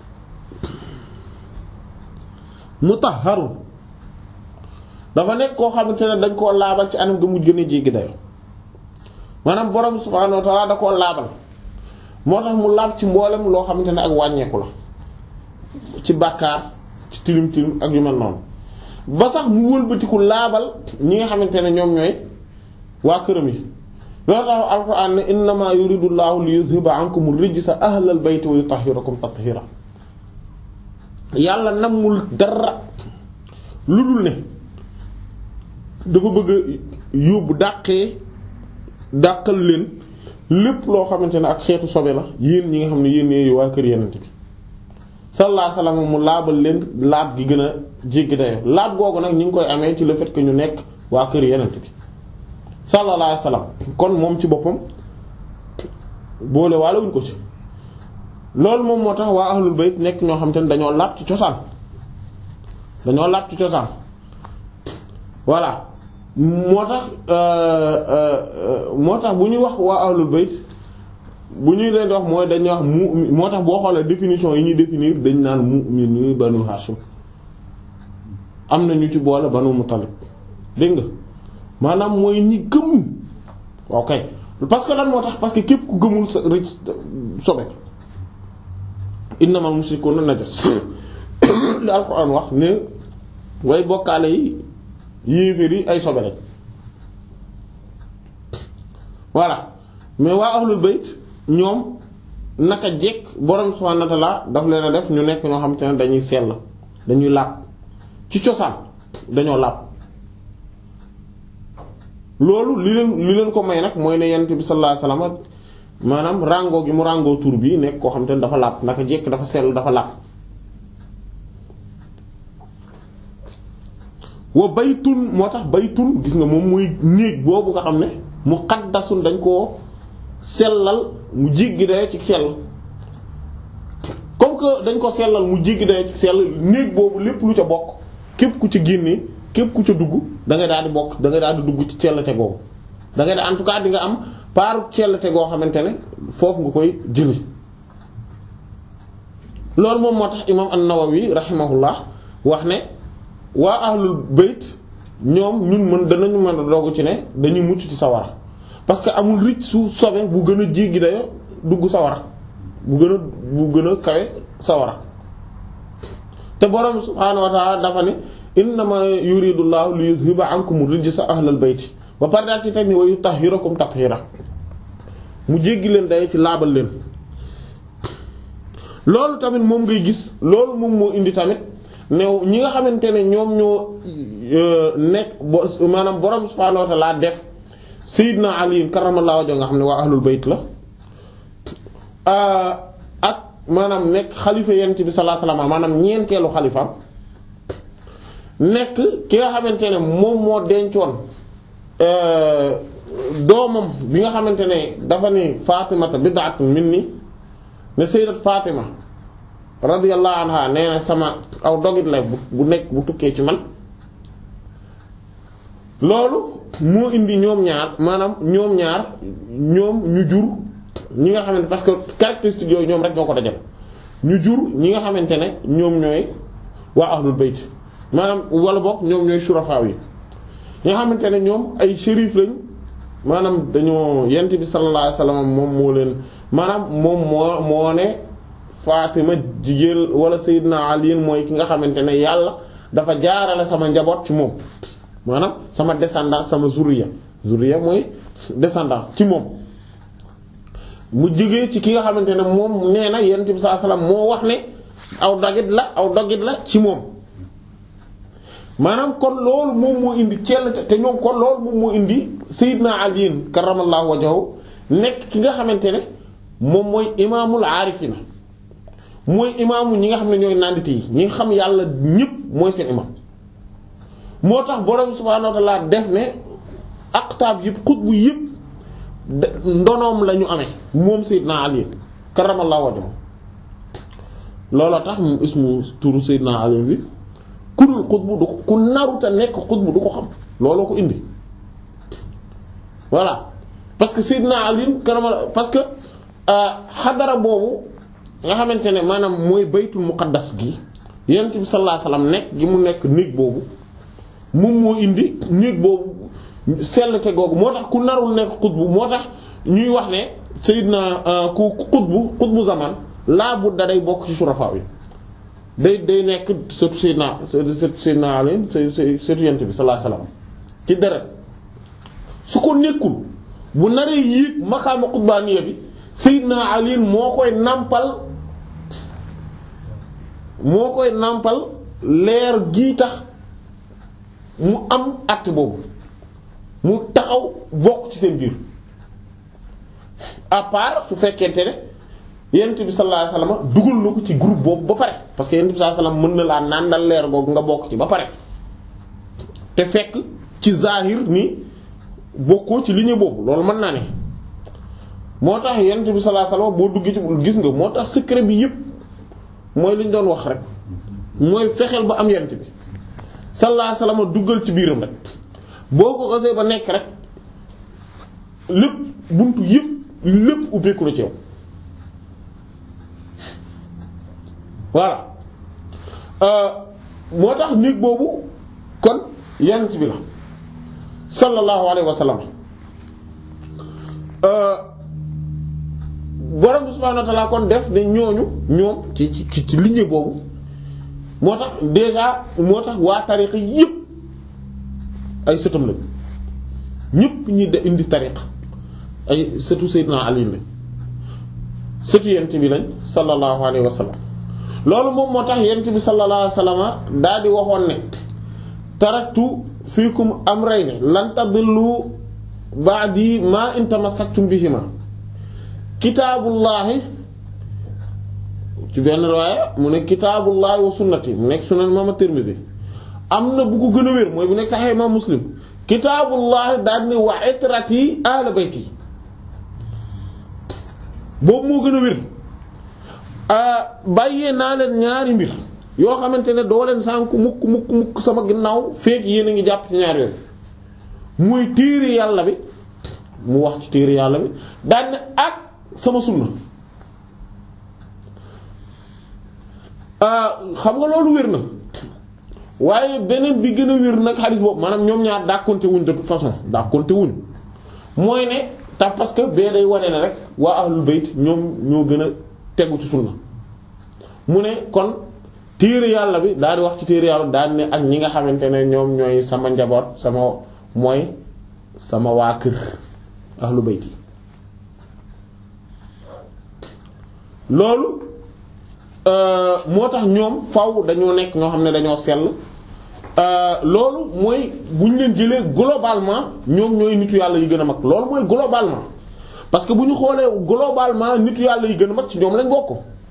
mutahharun dafa nekk koo xamante ne dañ koo laabal ci anam ga mujj gën a jéggi dayo maanaam borom subhaanahu wa ta'ala da koo laabal moo tax mu laab ci mboolem loo xamante ne ak wàññeeku la ci bàkkaar ci tilim tilim ak yu mel noonu ba sax mu wëlbatiku laabal ñi nga xamante ne ñoom ñooy waa këram yi loolu tax alquran ne innama yuridu llahu li yuzhiba ankum rijsa ahlal bayti wa yutahhirakum tathira yàlla namul dara lu dul ne dafa bëgg a yóbbu dàqee dàqal leen lépp loo xamante ne ak xeetu sobe la yéen ñi nga xam ne yéen ñi waa kër yenente bi sallallahu alayhi wasallam mu laabal leen laab gi gën a jéggi dayo laab googu nag ñu ngi koy amee ci le fait que ñu nekk waa kër yenente bi sallallahu alayhi wasallam kon moom ci boppam boole waale wuñ ko ci loolu moom moo tax waa ahlul bayt nekk ñoo xam te ne dañoo laab ci cosaan dañoo laab ci cosaan voilà moo tax moo tax bu ñuy wax waa ahlul bayt bu ñuy leen wax mooy dañuy wax mu moo tax boo xoolee définition yi ñuy définir dañ naan mu'minu banu hashim am na ñu ci boole banu muttalib dégg nga maanaam mooy ñi gëm waaw kay parce que lan moo tax parce que képp ku gëmul sa rëcc sobe innamal mushrikuuna najas li alxuraan wax ne way bokkaale yi yéeféer yi ay sobe lañ voilà mais waa ahlul bayt ñoom naka jekk borom subhaanahu wa ta'aala daf leen a def ñu nekk ñoo xam te ne dañuy sell dañuy laab ci cosaan dañoo laab loolu li leen li leen ko may nag mooy ne yonent bi sallallahu alayhi wasallam maanaam rango gi mu rango tur bi nekk koo xam te ne dafa laab naka jekk dafa sell dafa laab wa baytun moo tax baytun gis nga moom muy néeg boobu nga xam ne muqaddasun dañ koo sellal mu jéggi dayo ci sell comme que dañ ko sellal mu jéggi dayo ci sell néeg boobu lépp lu ca bokk képp ku ci génnee képp ku ca dugg da ngay daal di bokk da ngay daal di dugg ci cellte googu da ngay en tout cas di nga am paaru cellte goo xamante ne foofu nga koy jëli loolu moom moo tax imam an-Nawawi rahimahullah wax ne waa ahlul bayt ñoom ñun mën danañu mën a doogu ci ne dañuy mucc ci sawara parce que amul ricc su sobe bu gën a jéggi dayo dugg sawara bu gën a bu gën a kawe sawara te borom subhaanahu wa ta'ala dafa ne innama yuridu llahu li yuzhiba ankum rijsa ahlal bayti ba pare daal ci teg ni wa yutahhirakum tathira mu jéggi leen day ci laabal leen. loolu tamit moom ngay gis loolu moom moo indi tamit new ñi nga xamante ne ñoom ñoo nekk maanaam borom subhaanahu wa ta'ala def Seydina Ali karramallahu wajhahu nga xam ne waa ahlul bayt la ak maanaam nekk xalifa yonent bi sallallahu alayhi wasallam maanaam ñeenteelu xalifaam nekk ki nga xamante ne moom moo dencoon doomam bi nga xamante ne dafa ni Fatimata bid'atun minni ne sayyidat Fatima radiyallahu anha nee na sama aw dogit la bu nekk bu tukkee ci man loolu moo indi ñoom ñaar maanaam ñoom ñaar ñoom ñu jur ñi nga xamante parce que caractéristiques yooyu ñoom rek ñoo ko dajal ñu jur ñi nga xamante ne ñoom ñooy waa ahlul bayt maanaam wala bokk ñoom ñooy shurafa yi ñi nga xamante ne ñoom ay shérif lañ maanaam dañoo yent bi sallallahu alayhi wasallam moom moo leen maanaam moom moo moo ne Fatima jigéen wala Seydina Ali mooy ki nga xamante ne yàlla dafa jaarale sama njaboot ci moom maanaam sama descendance sama zuriya zuriya mooy descendance ci moom mu jógee ci ki nga xamante ne moom nee na yent bi sallallahu alayhi wasallam moo wax ne aw dogit la aw dogit la ci moom maanaam kon loolu moom moo indi cell te ñoom kon loolu moom moo indi Seydina Ali karramallahu wajhahu nekk ki nga xamante ne moom mooy imaamul aarifina mooy imaamu ñi nga xam ne ñooy nandite yi ñi nga xam yàlla ñëpp mooy seen imaam moo tax borom subhaanahu wa ta'ala def ne aqtaab yëpp xutbu yëpp ndonoom la ñu amee moom Seydina Ali karramallahu wajhahu looloo tax mu ismu turu Seydina Ali bi ku dul xutbu du ko ku naruta nekk xutbu du ko xam looloo ko indi voilà parce que Seydina Ali karama parce que xadara boobu nga xamante ne maanaam mooy baytul muqaddas gi yonent bi sallallahu alayhi wasallam nekk gi mu nekk néeg boobu moom moo indi néeg boobu sellte googu moo tax ku narul nekk xutbu moo tax ñuy wax ne Seydina ku xutbu xutbu zaman laa bu da day bokk ci surafa yi day day nekk surtout Seydina surtout Seydina Ali surtout yonent bi sallallahu alayhi wasallam ci deret su ko nekkul bu naree yéeg maqaama xutbaaniya bi Seydina Ali moo koy nàmpal moo koy nàmpal leer gii tax mu am acte boobu mu taxaw bokk ci seen biir à part su fekkente ne yonent bi sallallahu alayhi wasallam dugal na ko ci groupe boobu ba pare parce que yonent bi sallallahu alayhi wasallam mën na laa nàndal leer googu nga bokk ci ba pare te fekk ci zahir ni bokkoo ci ligne boobu loolu mën naa ne moo tax yonent bi sallallahu alayhi wasallam boo duggee ci gis nga moo tax secret bi yépp mooy li ñu doon wax rek mooy fexeel ba am yonent bi sallallahu alayhi wasallam duggal ci biiram rek boo ko xasee ba nekk rek lépp buntu yépp lépp ubbeeku na ci yow voilà moo tax néeg boobu kon yonent bi la sallallahu alayhi wasallam borom subhanahu wa ta'ala kon def ne ñooñu ñoom ci ci ci lignée boobu moo tax déjà moo tax waa tariqa yépp ay sëtam lañ ñépp ñi de indi tariqa ay sëtu Seydina Ali lañ sëtu yent bi lañ sallallahu alayhi wasallam loolu moom moo tax yent bi sallallahu alayhi wasallam daal di waxoon ne taraktu fiikum amrayni lan tadillu ba'di ma in tamassaktum bihima kitaabullahi ci benn riwaaya mu ne kitaabullahi wa sunnati mu nekk sunan Imam Tirmidhi am na bu ko gën a wér mooy bu nekk Sahih Imam Muslim kitaabullahi daal ne wa itrati ahli bayti boobu moo gën a wér bàyyee naa leen ñaari mbir yoo xamante ne doo leen sànku mukk mukk mukk sama ginnaaw feek yéen a ngi jàpp ci ñaar yooyu muy téere yàlla bi mu wax ci téere yàlla bi daan ne ak sama sunna xam nga loolu wér na waaye beneen bi gën a wér nag xadis boobu maanaam ñoom ñaar dàkkonte wuñ de toute façon dàkkonte wuñ mooy ne tax parce que bee day wane ne rek waa ahlul bayt ñoom ñoo gën a tegu ci sunna mu ne kon téere yàlla bi daal di wax ci téere yàlla daal ne ak ñi nga xamante ne ñoom ñooy sama njaboot sama mooy sama waa kër ahlu bayti loolu moo tax ñoom faw dañoo nekk ñoo xam ne dañoo sell loolu mooy bu ñu leen jëlee globalement ñoom ñooy nitu yàlla yi gën a mag loolu mooy globalement parce que bu ñu xoolee globalement nitu yàlla yi gën a mag ci ñoom lañ bokk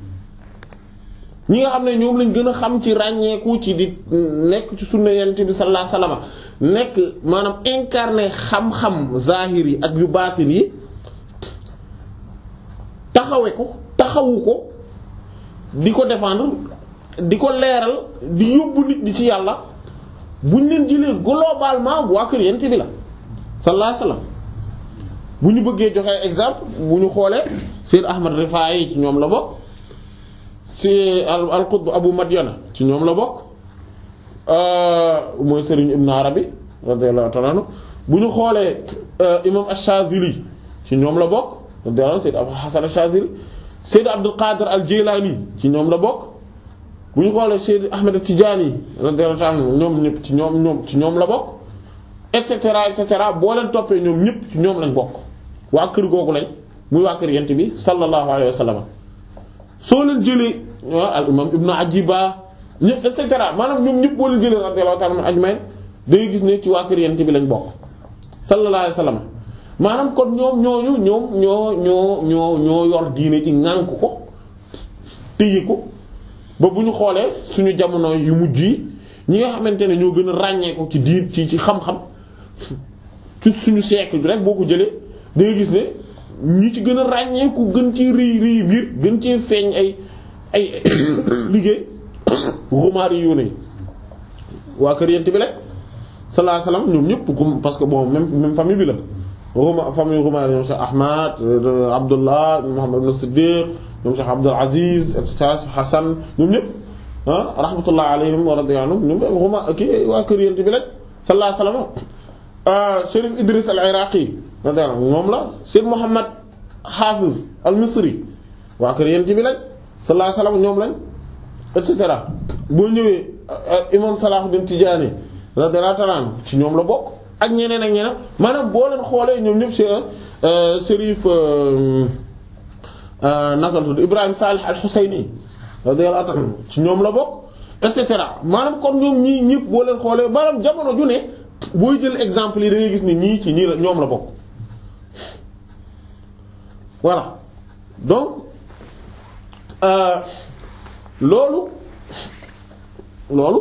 ñi nga xam ne ñoom lañ gën a xam ci ràññeeku ci di nekk ci sunna yonent bi sallallahu alayhi wasallam nekk maanaam incarné xam-xam zahir yi ak yu baatin yi taxawe ko taxawu ko di ko défendre di ko leeral di yóbbu nit di ci yàlla buñ leen jëlee globalement waa kër yonent bi la sallallahu alayhi wasallam bu ñu bëggee joxe exemple bu ñu xoolee Sayyid Ahmad Rifaa'i ci ñoom la bokk ci al Qutb Abu Madyana ci ñoom la bokk mooy Serigne Ibn Arabi radiyallahu ta'ala anhu bu ñu xoolee imam Ash-Shazili ci ñoom la bokk radiyallahu Sayyid Abul Hasan Ash-Shazili Sayyid Abdul Qadir Al-Jilani ci ñoom la bokk bu ñu xoolee Sayyid Ahmad At-Tijani radiyallahu ta'ala anhu ñoom ñëpp ci ñoom ñoom ci ñoom la bokk et cetera et cetera boo leen toppee ñoom ñëpp ci ñoom lañ bokk waa kër googu lañ muy waa kër yent bi sallallahu alayhi wa sallam soo leen jëlee al imam Ibn Ajiba ñëpp et cetera maanaam ñoom ñëpp boo leen jëlee radiyallahu ta'ala ajmain da ngay gis ne ci waa kër yent bi lañ bokk sallallahu alayhi wa sallam maanaam kon ñoom ñooñu ñoom ñoo ñoo ñoo ñoo yor diine ci ŋànk ko téye ko ba bu ñu xoolee suñu jamono yu mujj yi ñi nga xamante ne ñoo gën a ràññeeku ci diin ci ci xam-xam ci suñu siècle bi rek boo ko jëlee da nga gis ne ñi ci gën a ràññeeku gën ci rëy rëy biir gën ci feeñ ay ay liggéey xumaari yu ne waa kër yent bi rek sallallahu alayhi wasallam ñoom ñëpp parce que bon même même famille bi la Roma famille Roma ñoom Cheikh Ahmad Abdullah Muhammad ibn Siddiq ñoom Cheikh Abdul Aziz et cetera Hassan ñoom ñëpp ah rahmatullah alayhim wa radiyallahu anhum ñoom Roma kii waa kër yent bi lañ sallallahu alayhi wasallam Chérif Idriss al-Iraqi radiyallahu anhu moom la Cheikh Muhammad Hafiz al-Misri waa kër yent bi lañ sallallahu alayhi wasallam ñoom lañ et cetera boo ñëwee imam Salahuddin Tidjânî radiyallahu ta'ala anhu ci ñoom la bokk ak ñeneen ak ñeneen maanaam boo leen xoolee ñoom ñëpp ci Chérif naka la tudd Ibrahim Salih al-Husayni radiyallahu ta'ala anhu ci ñoom la bokk et cetera maanaam kon ñoom ñii ñëpp boo leen xoolee maanaam jamono ju ne booy jël exemple yi da ngay gis ni ñii ci ñii la ñoom la bokk voilà donc euh, loolu loolu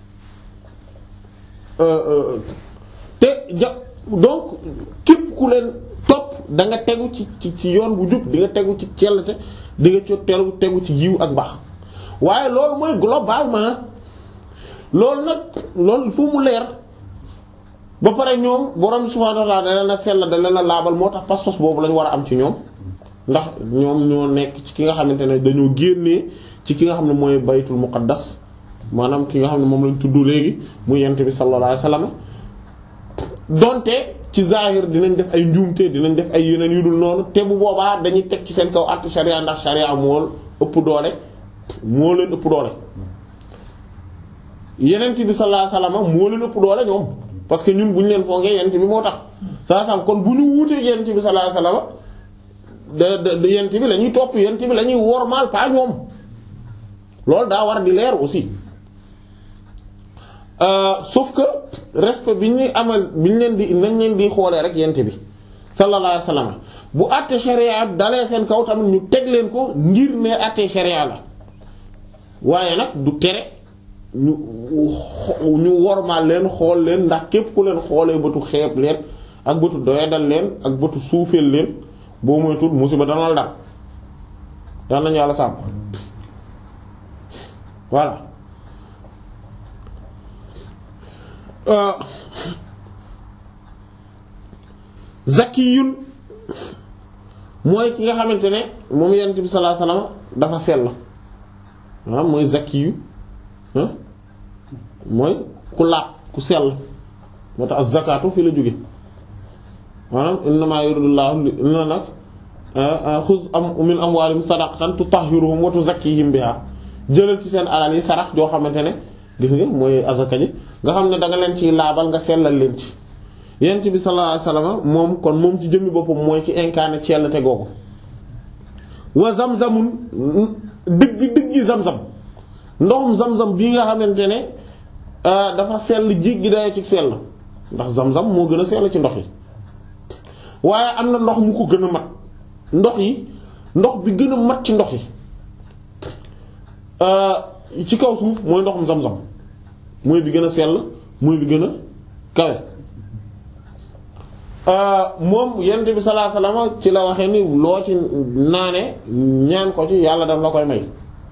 te ja donc képp ku leen topp da nga tegu ci ci ci yoon bu jub di nga tegu ci cellte di nga ci tegu tegu ci yiw ak baax waaye loolu mooy globalement loolu nag loolu fu mu leer ba pare ñoom borom subhaanahu wa ta'aala da leen a sell da leen a laabal moo tax pas-pas boobu lañ war a am ci ñoom ndax ñoom ñoo nekk ci ki nga xamante ne dañoo génnee ci ki nga xam ne mooy baytul muqaddas maanaam ki nga xam ne moom lañ tudd léegi mu yent bi sallallahu alayhi wasallam donte ci zahir dinañ def ay njuumte dinañ def ay yeneen yu dul noonu te bu boobaa dañuy teg ci seen kaw àtte sharia ndax sharia moo ëpp doole moo leen ëpp doole yenent bi sallallahu alayhi wasallam moo leen ëpp doole ñoom parce que ñun bu ñu leen foogee yenent bi moo tax saa saa kon bu ñu wuutee yenent bi sallallahu alayhi wasallam de de yenent bi la ñuy topp yenent bi la ñuy wormaal pas ñoom loolu daa war di leer aussi euh, sauf que respect bi ñuy amal bi ñu leen di nañ leen di xoolee rek yenent bi sallallahu alayhi wasallam bu àtte sharia dalee seen kaw tamit ñu teg leen ko ngir ne àtte sharia la waaye nag du tere ñu ñu wormaal leen xool leen ndax képp ku leen xoolee bëtu xeeb leen ak bëtu doyadal leen ak bëtu suufeel leen boo moytuwul musiba dana la dal daan nañu yàlla sàmm voilà euh zakiyun mooy ki nga xamante ne moom yonent bi sallallahu alayhi wasallam dafa sell ah mooy zakiyu mooy ku laab ku sell moo tax az-zakatu fi la jóge maanaam innamaa yuridullahu inna nag xuz am min amwaalihim sadaqatan tutahhiruhum wa tuzakkihim biha jëlal ci seen alal yi sarax joo xamante ne gis nga mooy azaka ji nga xam ne da nga leen ciy laabal nga sellal leen ci yent bi sallallahu alayhi wasallam moom kon moom ci jëmmi boppam mooy ci incarné ci yàlla te googu wa zamzamun dëgg dëggi zamzam ndoxum zamzam bii nga xamante ne dafa sell jéggi dayo ci sell ndax zamzam moo gën a sell ci ndox yi waaye am na ndox mu ko gën a mat ndox yi ndox bi gën a mat ci ndox yi ci kaw suuf mooy ndoxum zamzam mooy bi gën a sell mooy bi gën a kawe moom yonent bi sallallahu alayhi wasallam ci la waxee ni loo ci naane ñaan ko ci yàlla daf la koy may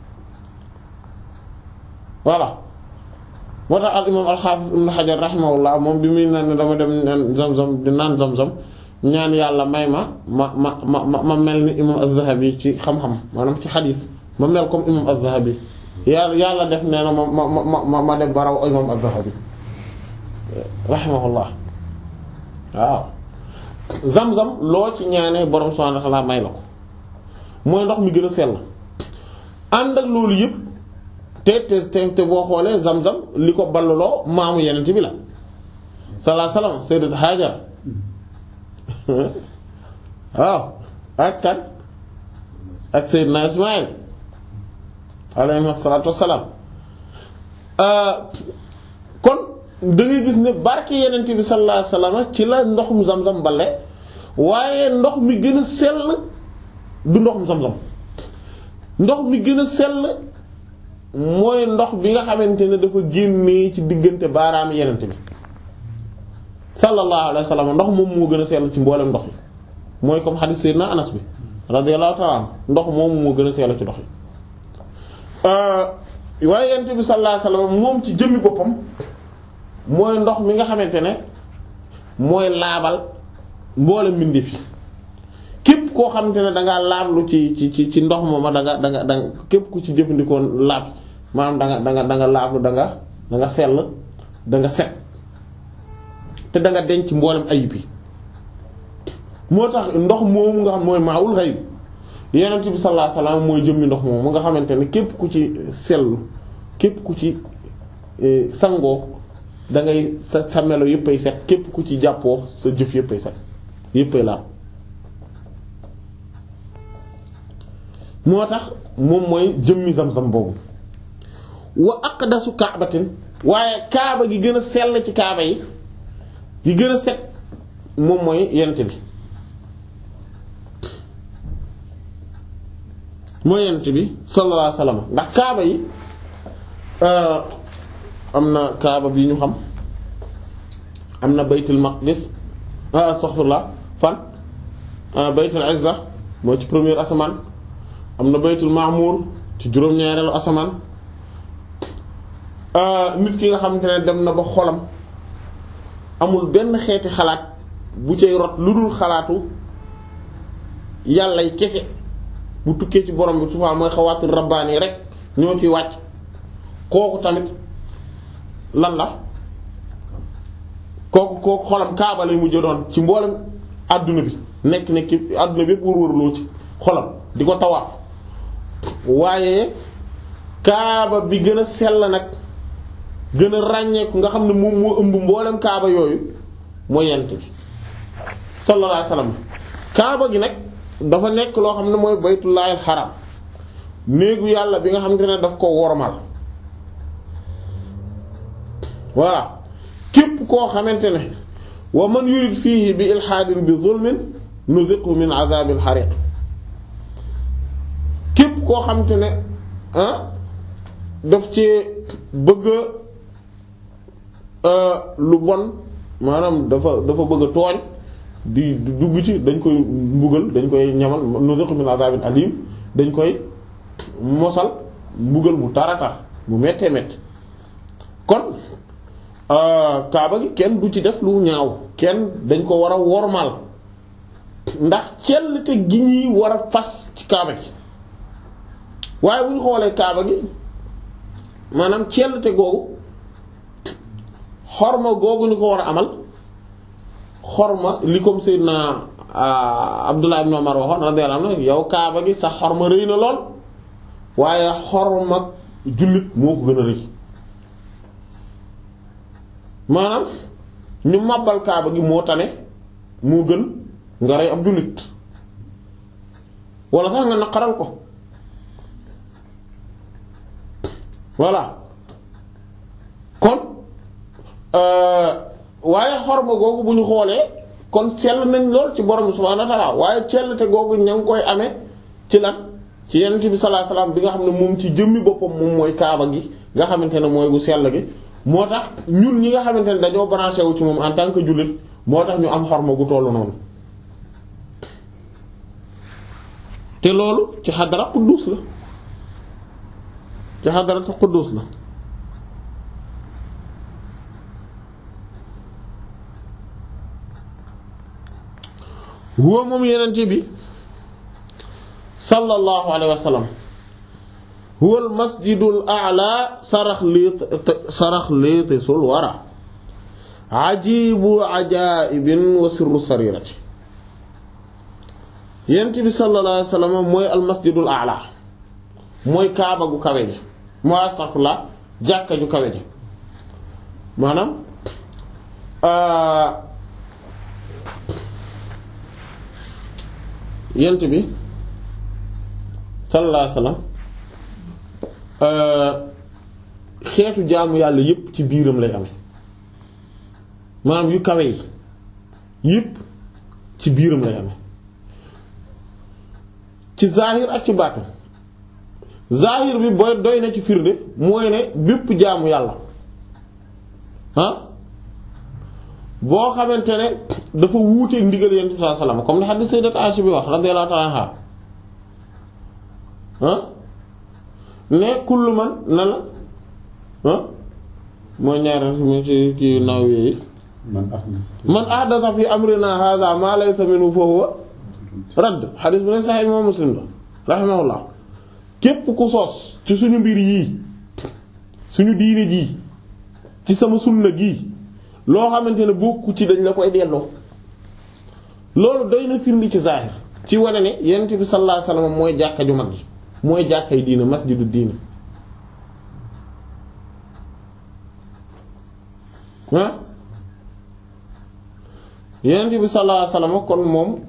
voilà moo tax al imam al-Hafiz ibn Hajar rahimahullah moom bi muy naan dama dem naan zamzam di naan zamzam ñaan yàlla may ma ma ma ma ma mel ni imam az-Zahabi ci xam-xam maanaam ci xadiis ma mel comme imam az-Zahabi yàlla yàlla def nee na ma ma ma ma ma dem baraw imam az-Zahabi rahimahullah waaw zam-zam loo ci ñaanee borom subhanahu wa ta'ala may la ko mooy ndox mi gën a sell ànd ak loolu yëpp te te te boo xoolee zam-zam li ko balluloo maamu yeneen bi la sallallahu alayhi wasallam sayyidat Hajar waaw ak kan ak sayyidna Ismaïl alayhi salaatu wassalaam kon da ngay gis ne barke yeneen bi sallallahu alayhi wasallam ci la ndoxum zam-zam bale waaye ndox mi gën a sell du ndoxum zam-zam ndox mi gën a sell mooy ndox bi nga xamante ne dafa génnee ci diggante baaraam yeneen bi sallallahu alayhi wasallam ndox moom moo gën a sell ci mboolem ndox yi mooy comme hadith sayyidina Anas bi radiyallahu ta'ala anhu ndox moom moo gën a sell ci ndox yi waaye yeneen bi sallallahu alayhi wasallam moom ci jëmmi boppam mooy ndox mi nga xamante ne mooy laabal mboolem mbindeef yi képp koo xamante ne dangaa laablu ci ci ci ci ndox mooma da nga da nga da nga képp ku ci jëfandikoo laab maanaam da nga da nga da nga laablu da nga da nga sell da nga set te da nga denc mboolem ayib yi moo tax ndox moomu nga xam mooy maawul xayb Yonent bi sallallahu alayhi wasallam mooy jëmmi ndox moomu nga xamante ne képp ku ci sellu képp ku ci sangoo da ngay sa sa melo yëppay set képp ku ci jàppoo sa jëf yëppay set yëppay laab moo tax moom mooy jëmmi zam-zam boobu wa aqdasu kaabatin waaye kaaba gi gën a sell ci kaaba yi yi gën a set moom mooy yent bi mooy yent bi sallallahu alayhi wasallam ndax kaaba yi am na kaaba bi ñu xam am na baytul maqdis astaghfirullah fan baytul izza mooy ci premier asamaan am na baytul ma'mur ci juróom-ñaareelu asamaan nit ki nga xamante ne dem na ba xolam amul benn xeeti xalaat bu cay rot lu dul xalaatu yàllay kese bu tukkee ci borom bi subhaanahu mooy xawaatul rabbaani rek ñoo ciy wàcc kooku tamit lan la kooku kooku xolam kaaba lay mujj doon ci mboolem àdduna bi nekk nekk àdduna bi yëpp wër-wërloo ci xolam di ko tawaaf waaye kaaba bi gën a sell nag gën a ràññeeku nga xam ne moom moo ëmb mboolem kaaba yooyu mooy yent bi sallallahu alayhi wasallam kaaba gi nag dafa nekk loo xam ne mooy baytullaahil xaram néegu yàlla bi nga xamante ne daf ko wormal voilà képp koo xamante ne wa man yurid fiihi bi ilhaadin bi zulmin nuziqhu min azaabil hariq képp koo xamante ne ah daf ci bëgg lu bon maanaam dafa dafa bëgg a tooñ di dugg ci dañ koy mbugal dañ koy ñamal nuziqhu min azaabil alim dañ koy mosal mbugal mu taratar mu méttee métti kon kaaba gi kenn du ci def lu ñaaw kenn dañ ko war a wormal ndax cellte gi ñuy war a fas ci kaaba gi waaye bu ñu xoolee kaaba gi maanaam cellte googu xorma googu ñu ko war a amal xorma li comme Seydina Abdullah ibn Umar waxoon radiyallahu anhu yow kaaba gi sa xorma rëy na lool waaye xorma jullit moo ko gën a rëy maanaam ñu màbbal kaaba gi moo tane moo gën nga rey ab jullit wala sax nga naqaral ko voilà kon waaye xorma googu bu ñu xoolee kon sell nañ lool ci borom subhaanahu wa ta'aala waaye sellte googu ña ngi koy amee ci lan ci yonent bi sallallahu alayhi wasallam bi nga xam ne moom ci jëmmi boppam moom mooy kaaba gi nga xamante ne mooy gu sell gi moo tax ñun ñi nga xamante ne dañoo branché wu ci moom en tant que jullit moo tax ñu am xorma gu tollu noonu te loolu ci xadara quddus la ci xadaratu quddus la huwa moom yenente bi sallallahu alayhi wa sallam huwa al masjidul a'la sarax liit sarax liitisul wara ajibu ajaibin wa sirru sarirati yenente bi sallallahu alayhi wa sallam mooy al masjidul a'la mooy kaaba gu kawe ji mooy astaghfirullah jàkka ju kawe ji maanaam yent bi sallallahu alayhi wasallam xeetu jaamu yàlla yépp ci biiram lay amee maanaam yu kawe yi yépp ci biiram lay amee ci zahir ak ci baatin zahir bi booy doy na ci firnde mooy ne bépp jaamu yàlla ah boo xamante ne dafa wuuteeg ndigal yonent bi sallallahu alayhi wasallam comme ni hadith sayyidat Aisha bi wax radiyallahu ta'ala anha ah ne kullu man na la ah mooy ñaari mu ci kii naaw yi man ahdatha fi amrina hadha ma laysa minhu fa huwa radd hadith bu ne sahih imam Muslim la rahimahullah képp ku sos ci suñu mbir yii suñu diine jii ci sama sunna gii loo xamante ne bokku ci dañ la koy delloo loolu doy na firndi ci zahir ci wane ne yonent bi sallallahu alayhi wasallam mooy jàkka ju mag ji mooy jàkkay diine masjidu diine ah yonent bi sallallahu alayhi wasallam kon moom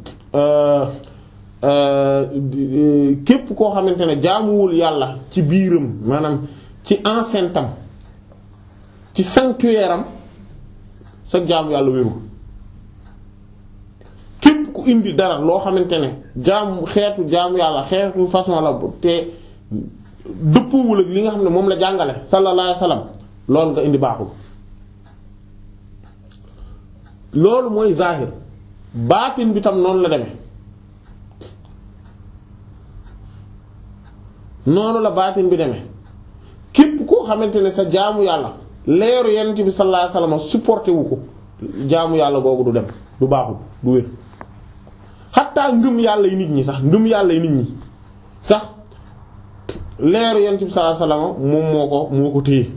képp koo xamante ne jaamuwul yàlla ci biiram maanaam ci enceinte am ci sanctuaire am sa jaamu yàlla wérul képp ku indi dara loo xamante ne jaamu xeetu jaamu yàlla xeetu façon la te dëppoowul ak li nga xam ne moom la jàngale sallallahu alayhi wasallam loolu nga indi baaxul loolu mooy zahir baatin bi tam noonu la demee noonu la baatin bi demee képp koo xamante ne sa jaamu yàlla leeru yonent bi sallallahu alayhi wasallam supporté wu ko jaamu yàlla googu du dem du baaxul du wér xattaa ngëm yàlla yi nit ñi sax ngëm yàlla yi nit ñi sax leeru yonent bi sallallahu alayhi wasallam moom moo ko moo ko téye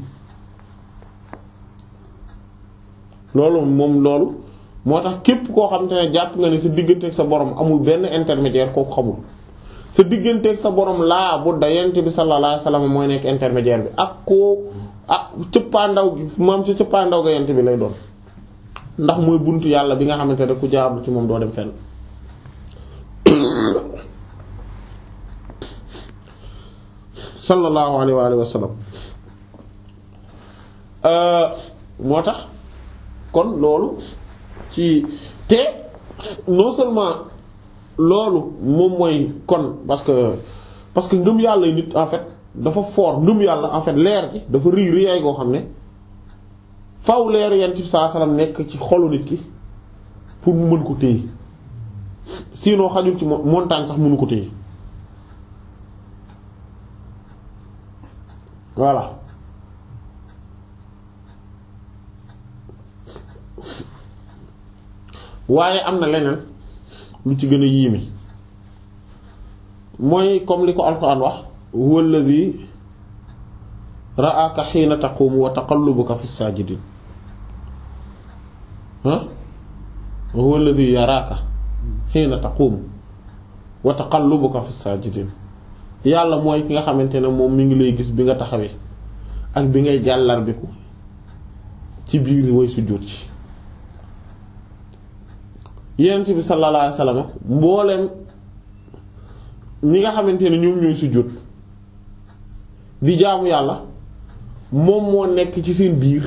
loolu moom loolu moo tax képp koo xamante ne jàpp nga ne sa digganteeg sa borom amul benn intermédiaire kooku xamul sa digganteeg sa borom laa bu da yonent bi sallallahu alayhi wasallam mooy nekk intermédiaire bi ak koo ak cëppaandaw gi moom ci cëppaandaw ga yonent bi lay doon ndax mooy buntu yàlla bi nga xamante ne ku jaarlu ci moom doo dem fenn sallallahu alayhi wa alihi wa sallam moo tax kon loolu ci te non seulement loolu moom mooy kon parce que parce que ngëm yàlla yi nit en fait dafa fort ngëm yàlla en fait leer gi dafa rii riyaay goo xam ne faw leer yent bi sallallahu alayhi wasallam nekk ci xolu nit ki pour mu mën ko téye sinon xajul ci montagne sax mënu ko téye voilà waaye am na leneen lu ci gën a yéeme mooy comme li ko alxuraan wax huwa alladhi ra'aka hina taqumu wa taqallubuka fi sajidin ha huwa alladhi yaraka hina taqumu wa taqallubuka fi sajidin yàlla mooy ki nga xamante ne moom mi ngi lay gis bi nga taxawee ak bi ngay jàllarbiku ci biir way sujjóot ci yonent bi sallallahu alayhi wasallam mbooleem ñi nga xamante ne ñoom ñooy sujjóot di jaamu yàlla moom moo nekk ci seen biir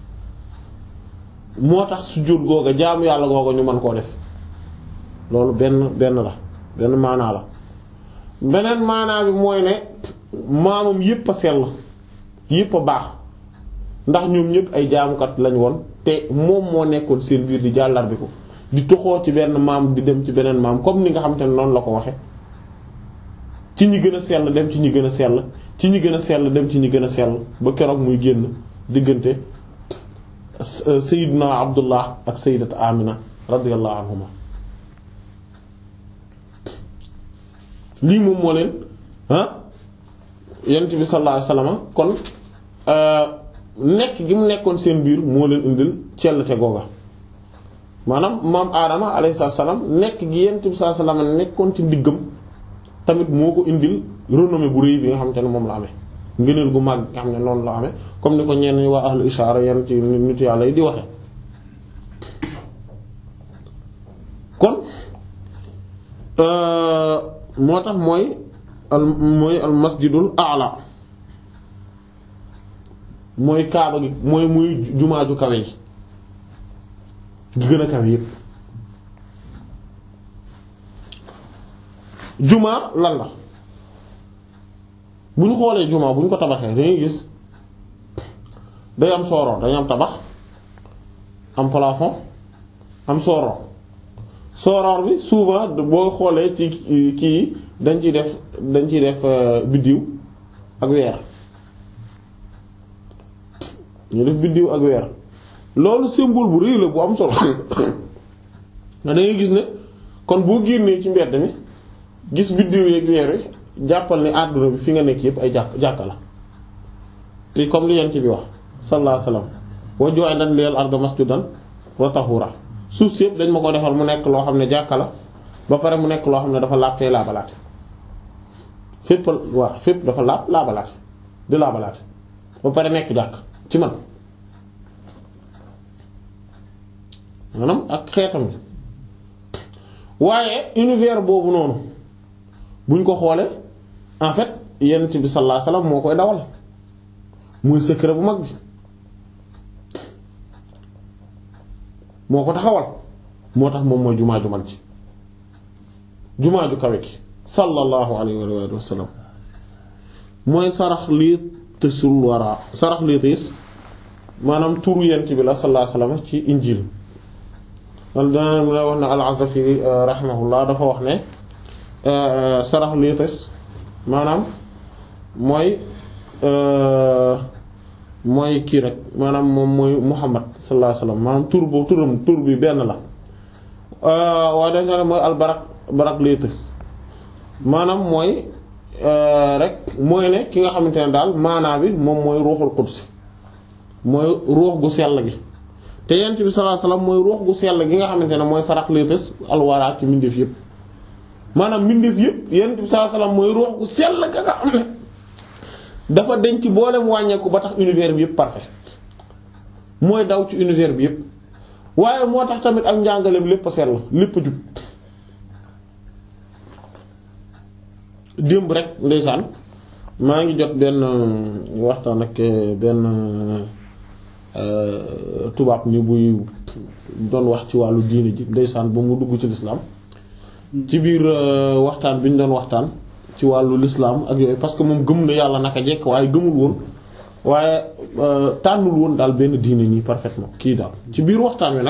moo tax sujjóot googa jaamu yàlla googa ñu mën koo def loolu benn benn la benn maanaa la beneen maanaa bi mooy ne maamam yépp a sell yépp a baax ndax ñoom ñépp ay jaamukat lañ woon te moom moo nekkoon seen biir di jàllar bi ko di toxoo ci benn maam di dem ci beneen maam comme ni nga xamante ne noonu la ko waxe ci ñi gën a sell dem ci ñi gën a sell ci ñi gën a sell dem ci ñi gën a sell ba keroog muy génn diggante Sayyidina Abdullah ak Sayyidat Amina radiyallahu anhuma lii moom moo leen ah yonent bi sallallahu alayhi wasallam kon nekk gi mu nekkoon seen biir moo leen indil cellte googa maanaam maam Adama alayhi salaam nekk gi yonent bi sallallahu alayhi wasallam nekkoon ci ndiggam tamit moo ko indil renommée bu rëy bi nga xamante ne moom la amee ngëneel gu mag nga xam ne noonu la amee comme ni ko ñenn ñi waa ahlu ishaara yenn ci nit yàlla yi di waxe kon moo tax mooy al mooy al masjidul a'la mooy kaaba gi mooy muy jumaa ju kawe yi gi gën a kawe yépp jumaa lan la bu ñu xoolee jumaa bu ñu ko tabaxee dañuy gis day am sooroor dañu am tabax am plafond am sooroor sooroor bi souvent boo xoolee ci kii dañ ciy def dañ ciy def biddiw ak weer ñu def biddiw ak weer loolu symbole bu rëy la bu am solo nga da ngay gis ne kon boo génnee ci mbedd mi gis biddiw yeeg weer wi jàppal ne àdduna bi fi nga nekk yépp ay jàkk jàkka la te comme li yent bi wax sallallahu alayhi wasallam wa ju'ilat liyal ardu masjidan wa tahura suuf si yépp dañ ma ko defal mu nekk loo xam ne jàkka la ba pare mu nekk loo xam ne dafa laab tey laabalaate fépp waaw fépp dafa laab laabalaate di laabalaate ba pare nekk jàkk ci man maanaam ak xeetam bi waaye univers boobu noonu buñ ko xoolee en fait yonent bi sallallahu alayhi wasallam moo koy dawal muy secret bu mag bi moo ko taxawal moo tax moom mooy jumaa ju mag ji jumaa ju kawe gi sallallahu alayhi wa sallam mooy sarax lii tësul wara sarax lii tës maanaam turu yonent bi la sallallahu alayhi wasallam ci injil wala dana la wax ne al-Azafi rahimahullah dafa wax ne sarax lii tës maanaam mooy mooy kii rek maanaam moom mooy Muhammad sallallahu alayhi wasallam maanaam tur boobu turam tur bi benn la waaye dañ ne mooy al barak barak lii tës maanaam mooy rek mooy ne ki nga xamante ne daal maanaa bi moom mooy ruuxul qudsi mooy ruux gu sell gi te yent bi sallallahu alayhi wasallam mooy ruux gu sell gi nga xamante ne mooy sarax lii tës alwara ci mbindeef yépp maanaam mbindeef yépp yent bi sallallahu alayhi wasallam mooy ruux gu sell ga nga xam ne dafa denc boolem wàññeeku ba tax univers bi yépp parfait mooy daw ci univers bi yépp waaye moo tax tamit ak njàngaleem lépp a sell lépp a jub démb rek ndeysaan maa ngi jot benn waxtaan ak benn tubaab ni buy doon wax ci wàllu diine ji ndeysaan ba mu dugg ci lislaam ci biir waxtaan bi ñu doon waxtaan ci wàllu lislaam ak yooyu parce que moom gëm na yàlla naka jekk waaye gëmul woon waaye tànnul woon daal benn diine nii parfaitement kii daal ci biir waxtaan wi nag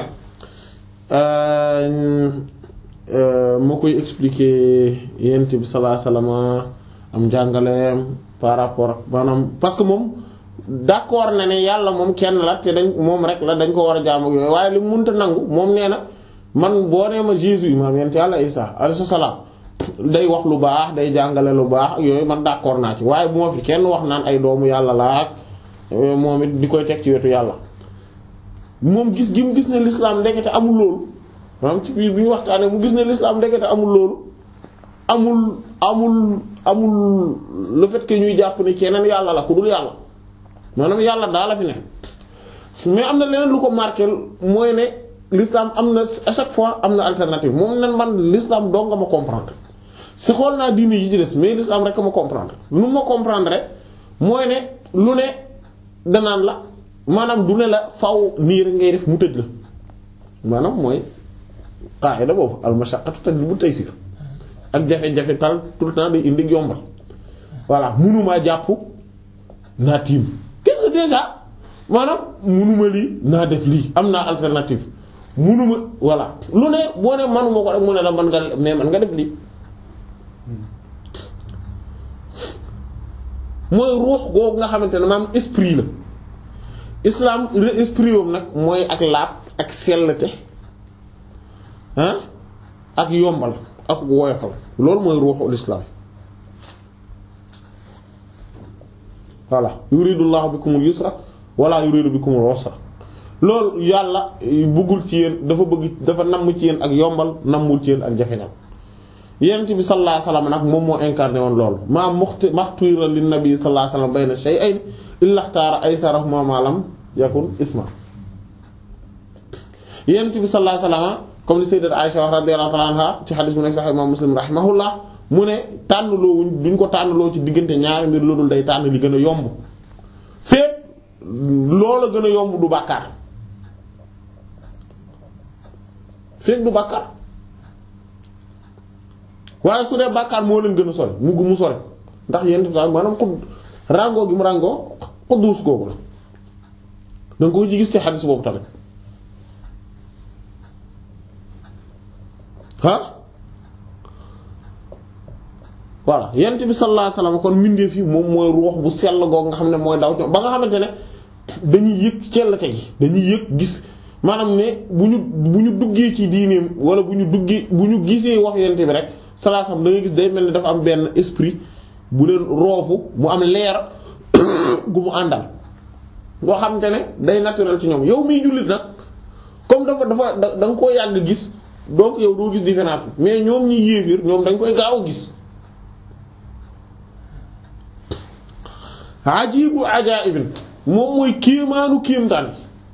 moo koy expliquer yent bi sallallahu alayhi wasallam am njàngaleem par rapport ak maanaam parce que moom d'accord na ne yàlla moom kenn la te dañ moom rek la dañ ko war a jaamu yooyu waaye li mu mënta nangu moom nee na man boo nee ma Jésus maam yent yàlla Isa alayhi salaam day wax lu baax day jàngale lu baax ak yooyu man d'accord naa ci waaye bu ma fi kenn wax naan ay doomu yàlla la ak moom it di koy teg ci wetu yàlla moom gis gi mu gis ne l'islam ndekete amul loolu maanaam ci biir bi ñu waxtaanee mu gis ne l'islam ndekete amul loolu amul amul amul le fait que ñuy jàpp ni keneen yàlla la ku dul yàlla maanaam yàlla daa la fi ne mais am na leneen lu ko marqué mooy ne l'islam am na à chaque fois am na alternative moom nan man l'islam doo nga ma comprendre si xool naa diine yi ci des mais l'islam rek ma comprendre nu ma comprendre rek mooy ne lu ne danaan la maanaam du ne la faw nii rek ngay def mu tëj la maanaam mooy qaida boobu al mashaqqatu tajlibu taysir ak jafe-jafe tal tout le temps day indi yombal voilà munumaa jàpp naa tiim gis nga déjà maanaam munuma lii naa def lii am naa alternative munuma voilà lu ne boo ne manuma ko rek mu ne la man nga mais man nga def lii mooy ruux googu nga xamante ne maanaam esprit la islam esprit woom nag mooy ak laab ak sellte ah ak yombal ak woyofal loolu mooy ruuxul islam voilà yuridullahu bikumul yusra wala yuridu bikumul usra loolu yàlla bëggul ci yéen dafa bëgg dafa namm ci yéen ak yombal nammul ci yéen ak jafeñal yonent bi sallallahu alayhi wasallam nag moom moo incarné woon loolu maa muxti maxtuira lin nabi sallallahu alayhi wasallam bayna shay'ayn illa ikhtara aysarahuma ma lam yakun isma yonent bi sallallahu alayhi wasallam comme li sayyidat Aisha radiyallahu ta'ala anha ci xadis bu nekk Sahih Imam Muslim rahimahullah mu ne tànnloo wuñ duñ ko tànnloo ci diggante ñaari mbir loolu day tànn li gën a yomb fépp loola gën a yomb du bàkkaar fépp du bàkkaar waaye su dee bàkkaar moo leen gën a sori mu mu sori ndax yenn saa maanaam xud ràngoo gi mu ràngoo xudduus googu la danga ko ci gis ci xadis boobu tamit ah voilà yent bi sallallahu alayhi wasallam kon mbindeef yi moom mooy ruux bu sell googu nga xam ne mooy daw ba nga xamante ne dañuy yëg cellte gi dañuy yëg gis maanaam ne bu ñu bu ñu duggee ci diineem wala bu ñu duggee bu ñu gisee wax yent bi rek sallallahu alayhi wasallam da ngay gis day mel ni dafa am benn esprit bu leen roofu mu am leer gu mu àndal boo xamante ne day naturel ci ñoom yow miy jullit nag comme dafa dafa da nga koo yàgg gis donc yow doo gis différence bi mais ñoom ñi yéefir ñoom dañ koy gaaw a gis ajibu ajaibin moom mooy kéemaanu kéemtaan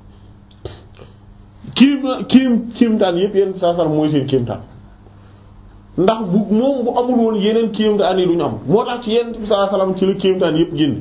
kéem kéem kéemtaan yépp yenn saa sal mooy seen kéemtaan ndax bu moom bu amul woon yeneen kéemtaan yi du ñu am moo tax ci yenn saa salam ci la kéemtaan yépp génn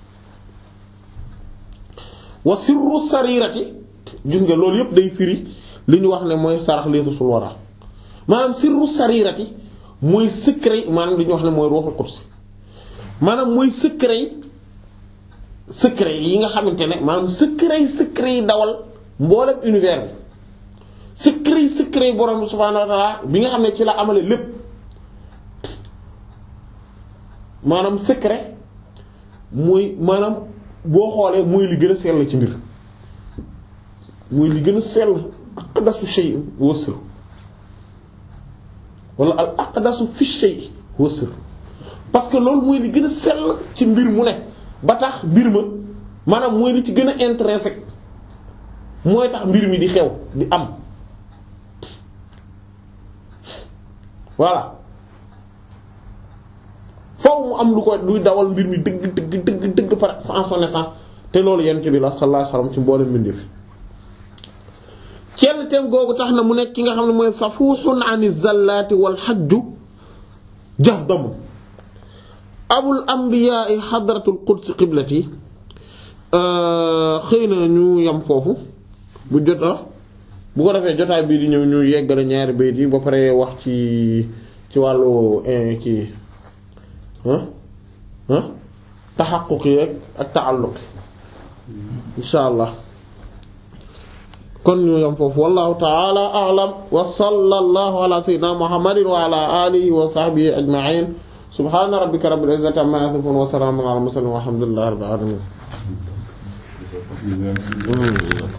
wa sirru sarirati gis nga loolu yépp day firi li ñu wax ne mooy sarax leetu sul wara maanaam sirru sarirati mooy secret maanaam li ñu wax ne mooy ruuhul qudus maanaam mooy secret secret yi nga xamante ne maanaam secret secret yi dawal mboolem univers bi secret secret yi borom subhaanahu wa ta'ala bi nga xam ne ci la amale lépp maanaam secret mooy maanaam boo xoolee mooy li gën a sell ci mbir mooy li gën a sell aqdasu shay huwa sirr wala al aqdasu fi shay huwa sirr parce que loolu mooy li gën a sell ci mbir mu ne ba tax mbir ma maanaam mooy li ci gën a intrinsèque mooy tax mbir mi di xew di am voilà foofu mu am lu ko luy dawal mbir mi dëgg dëgg dëgg dëgg par en son essence te loolu yent bi la sallallahu alayhi wasallam ci mboolem mbindeef kenn teem googu tax na mu nekk ki nga xam ne mooy safuhun ani zallati wal hajju jahdamu abul anbiya'i hadratul quds qiblati xëy na ñu yam foofu bu jot bu ko defee jotaay bii di ñëw ñu yeggale ñaari bayt yi ba pare wax ci ci wàllu kii taxaquq yeeg ak ta'alluq insha allah kon ñu yam foofu wallahu ta'ala a'lam wa sallallahu ala sayyidina muhammadin wa ala alihi wa sahbihi ajma'in subhana rabbika rabbil izzati amma yasifun wa salamun ala al mursalin walhamdulillahi rabbil alamin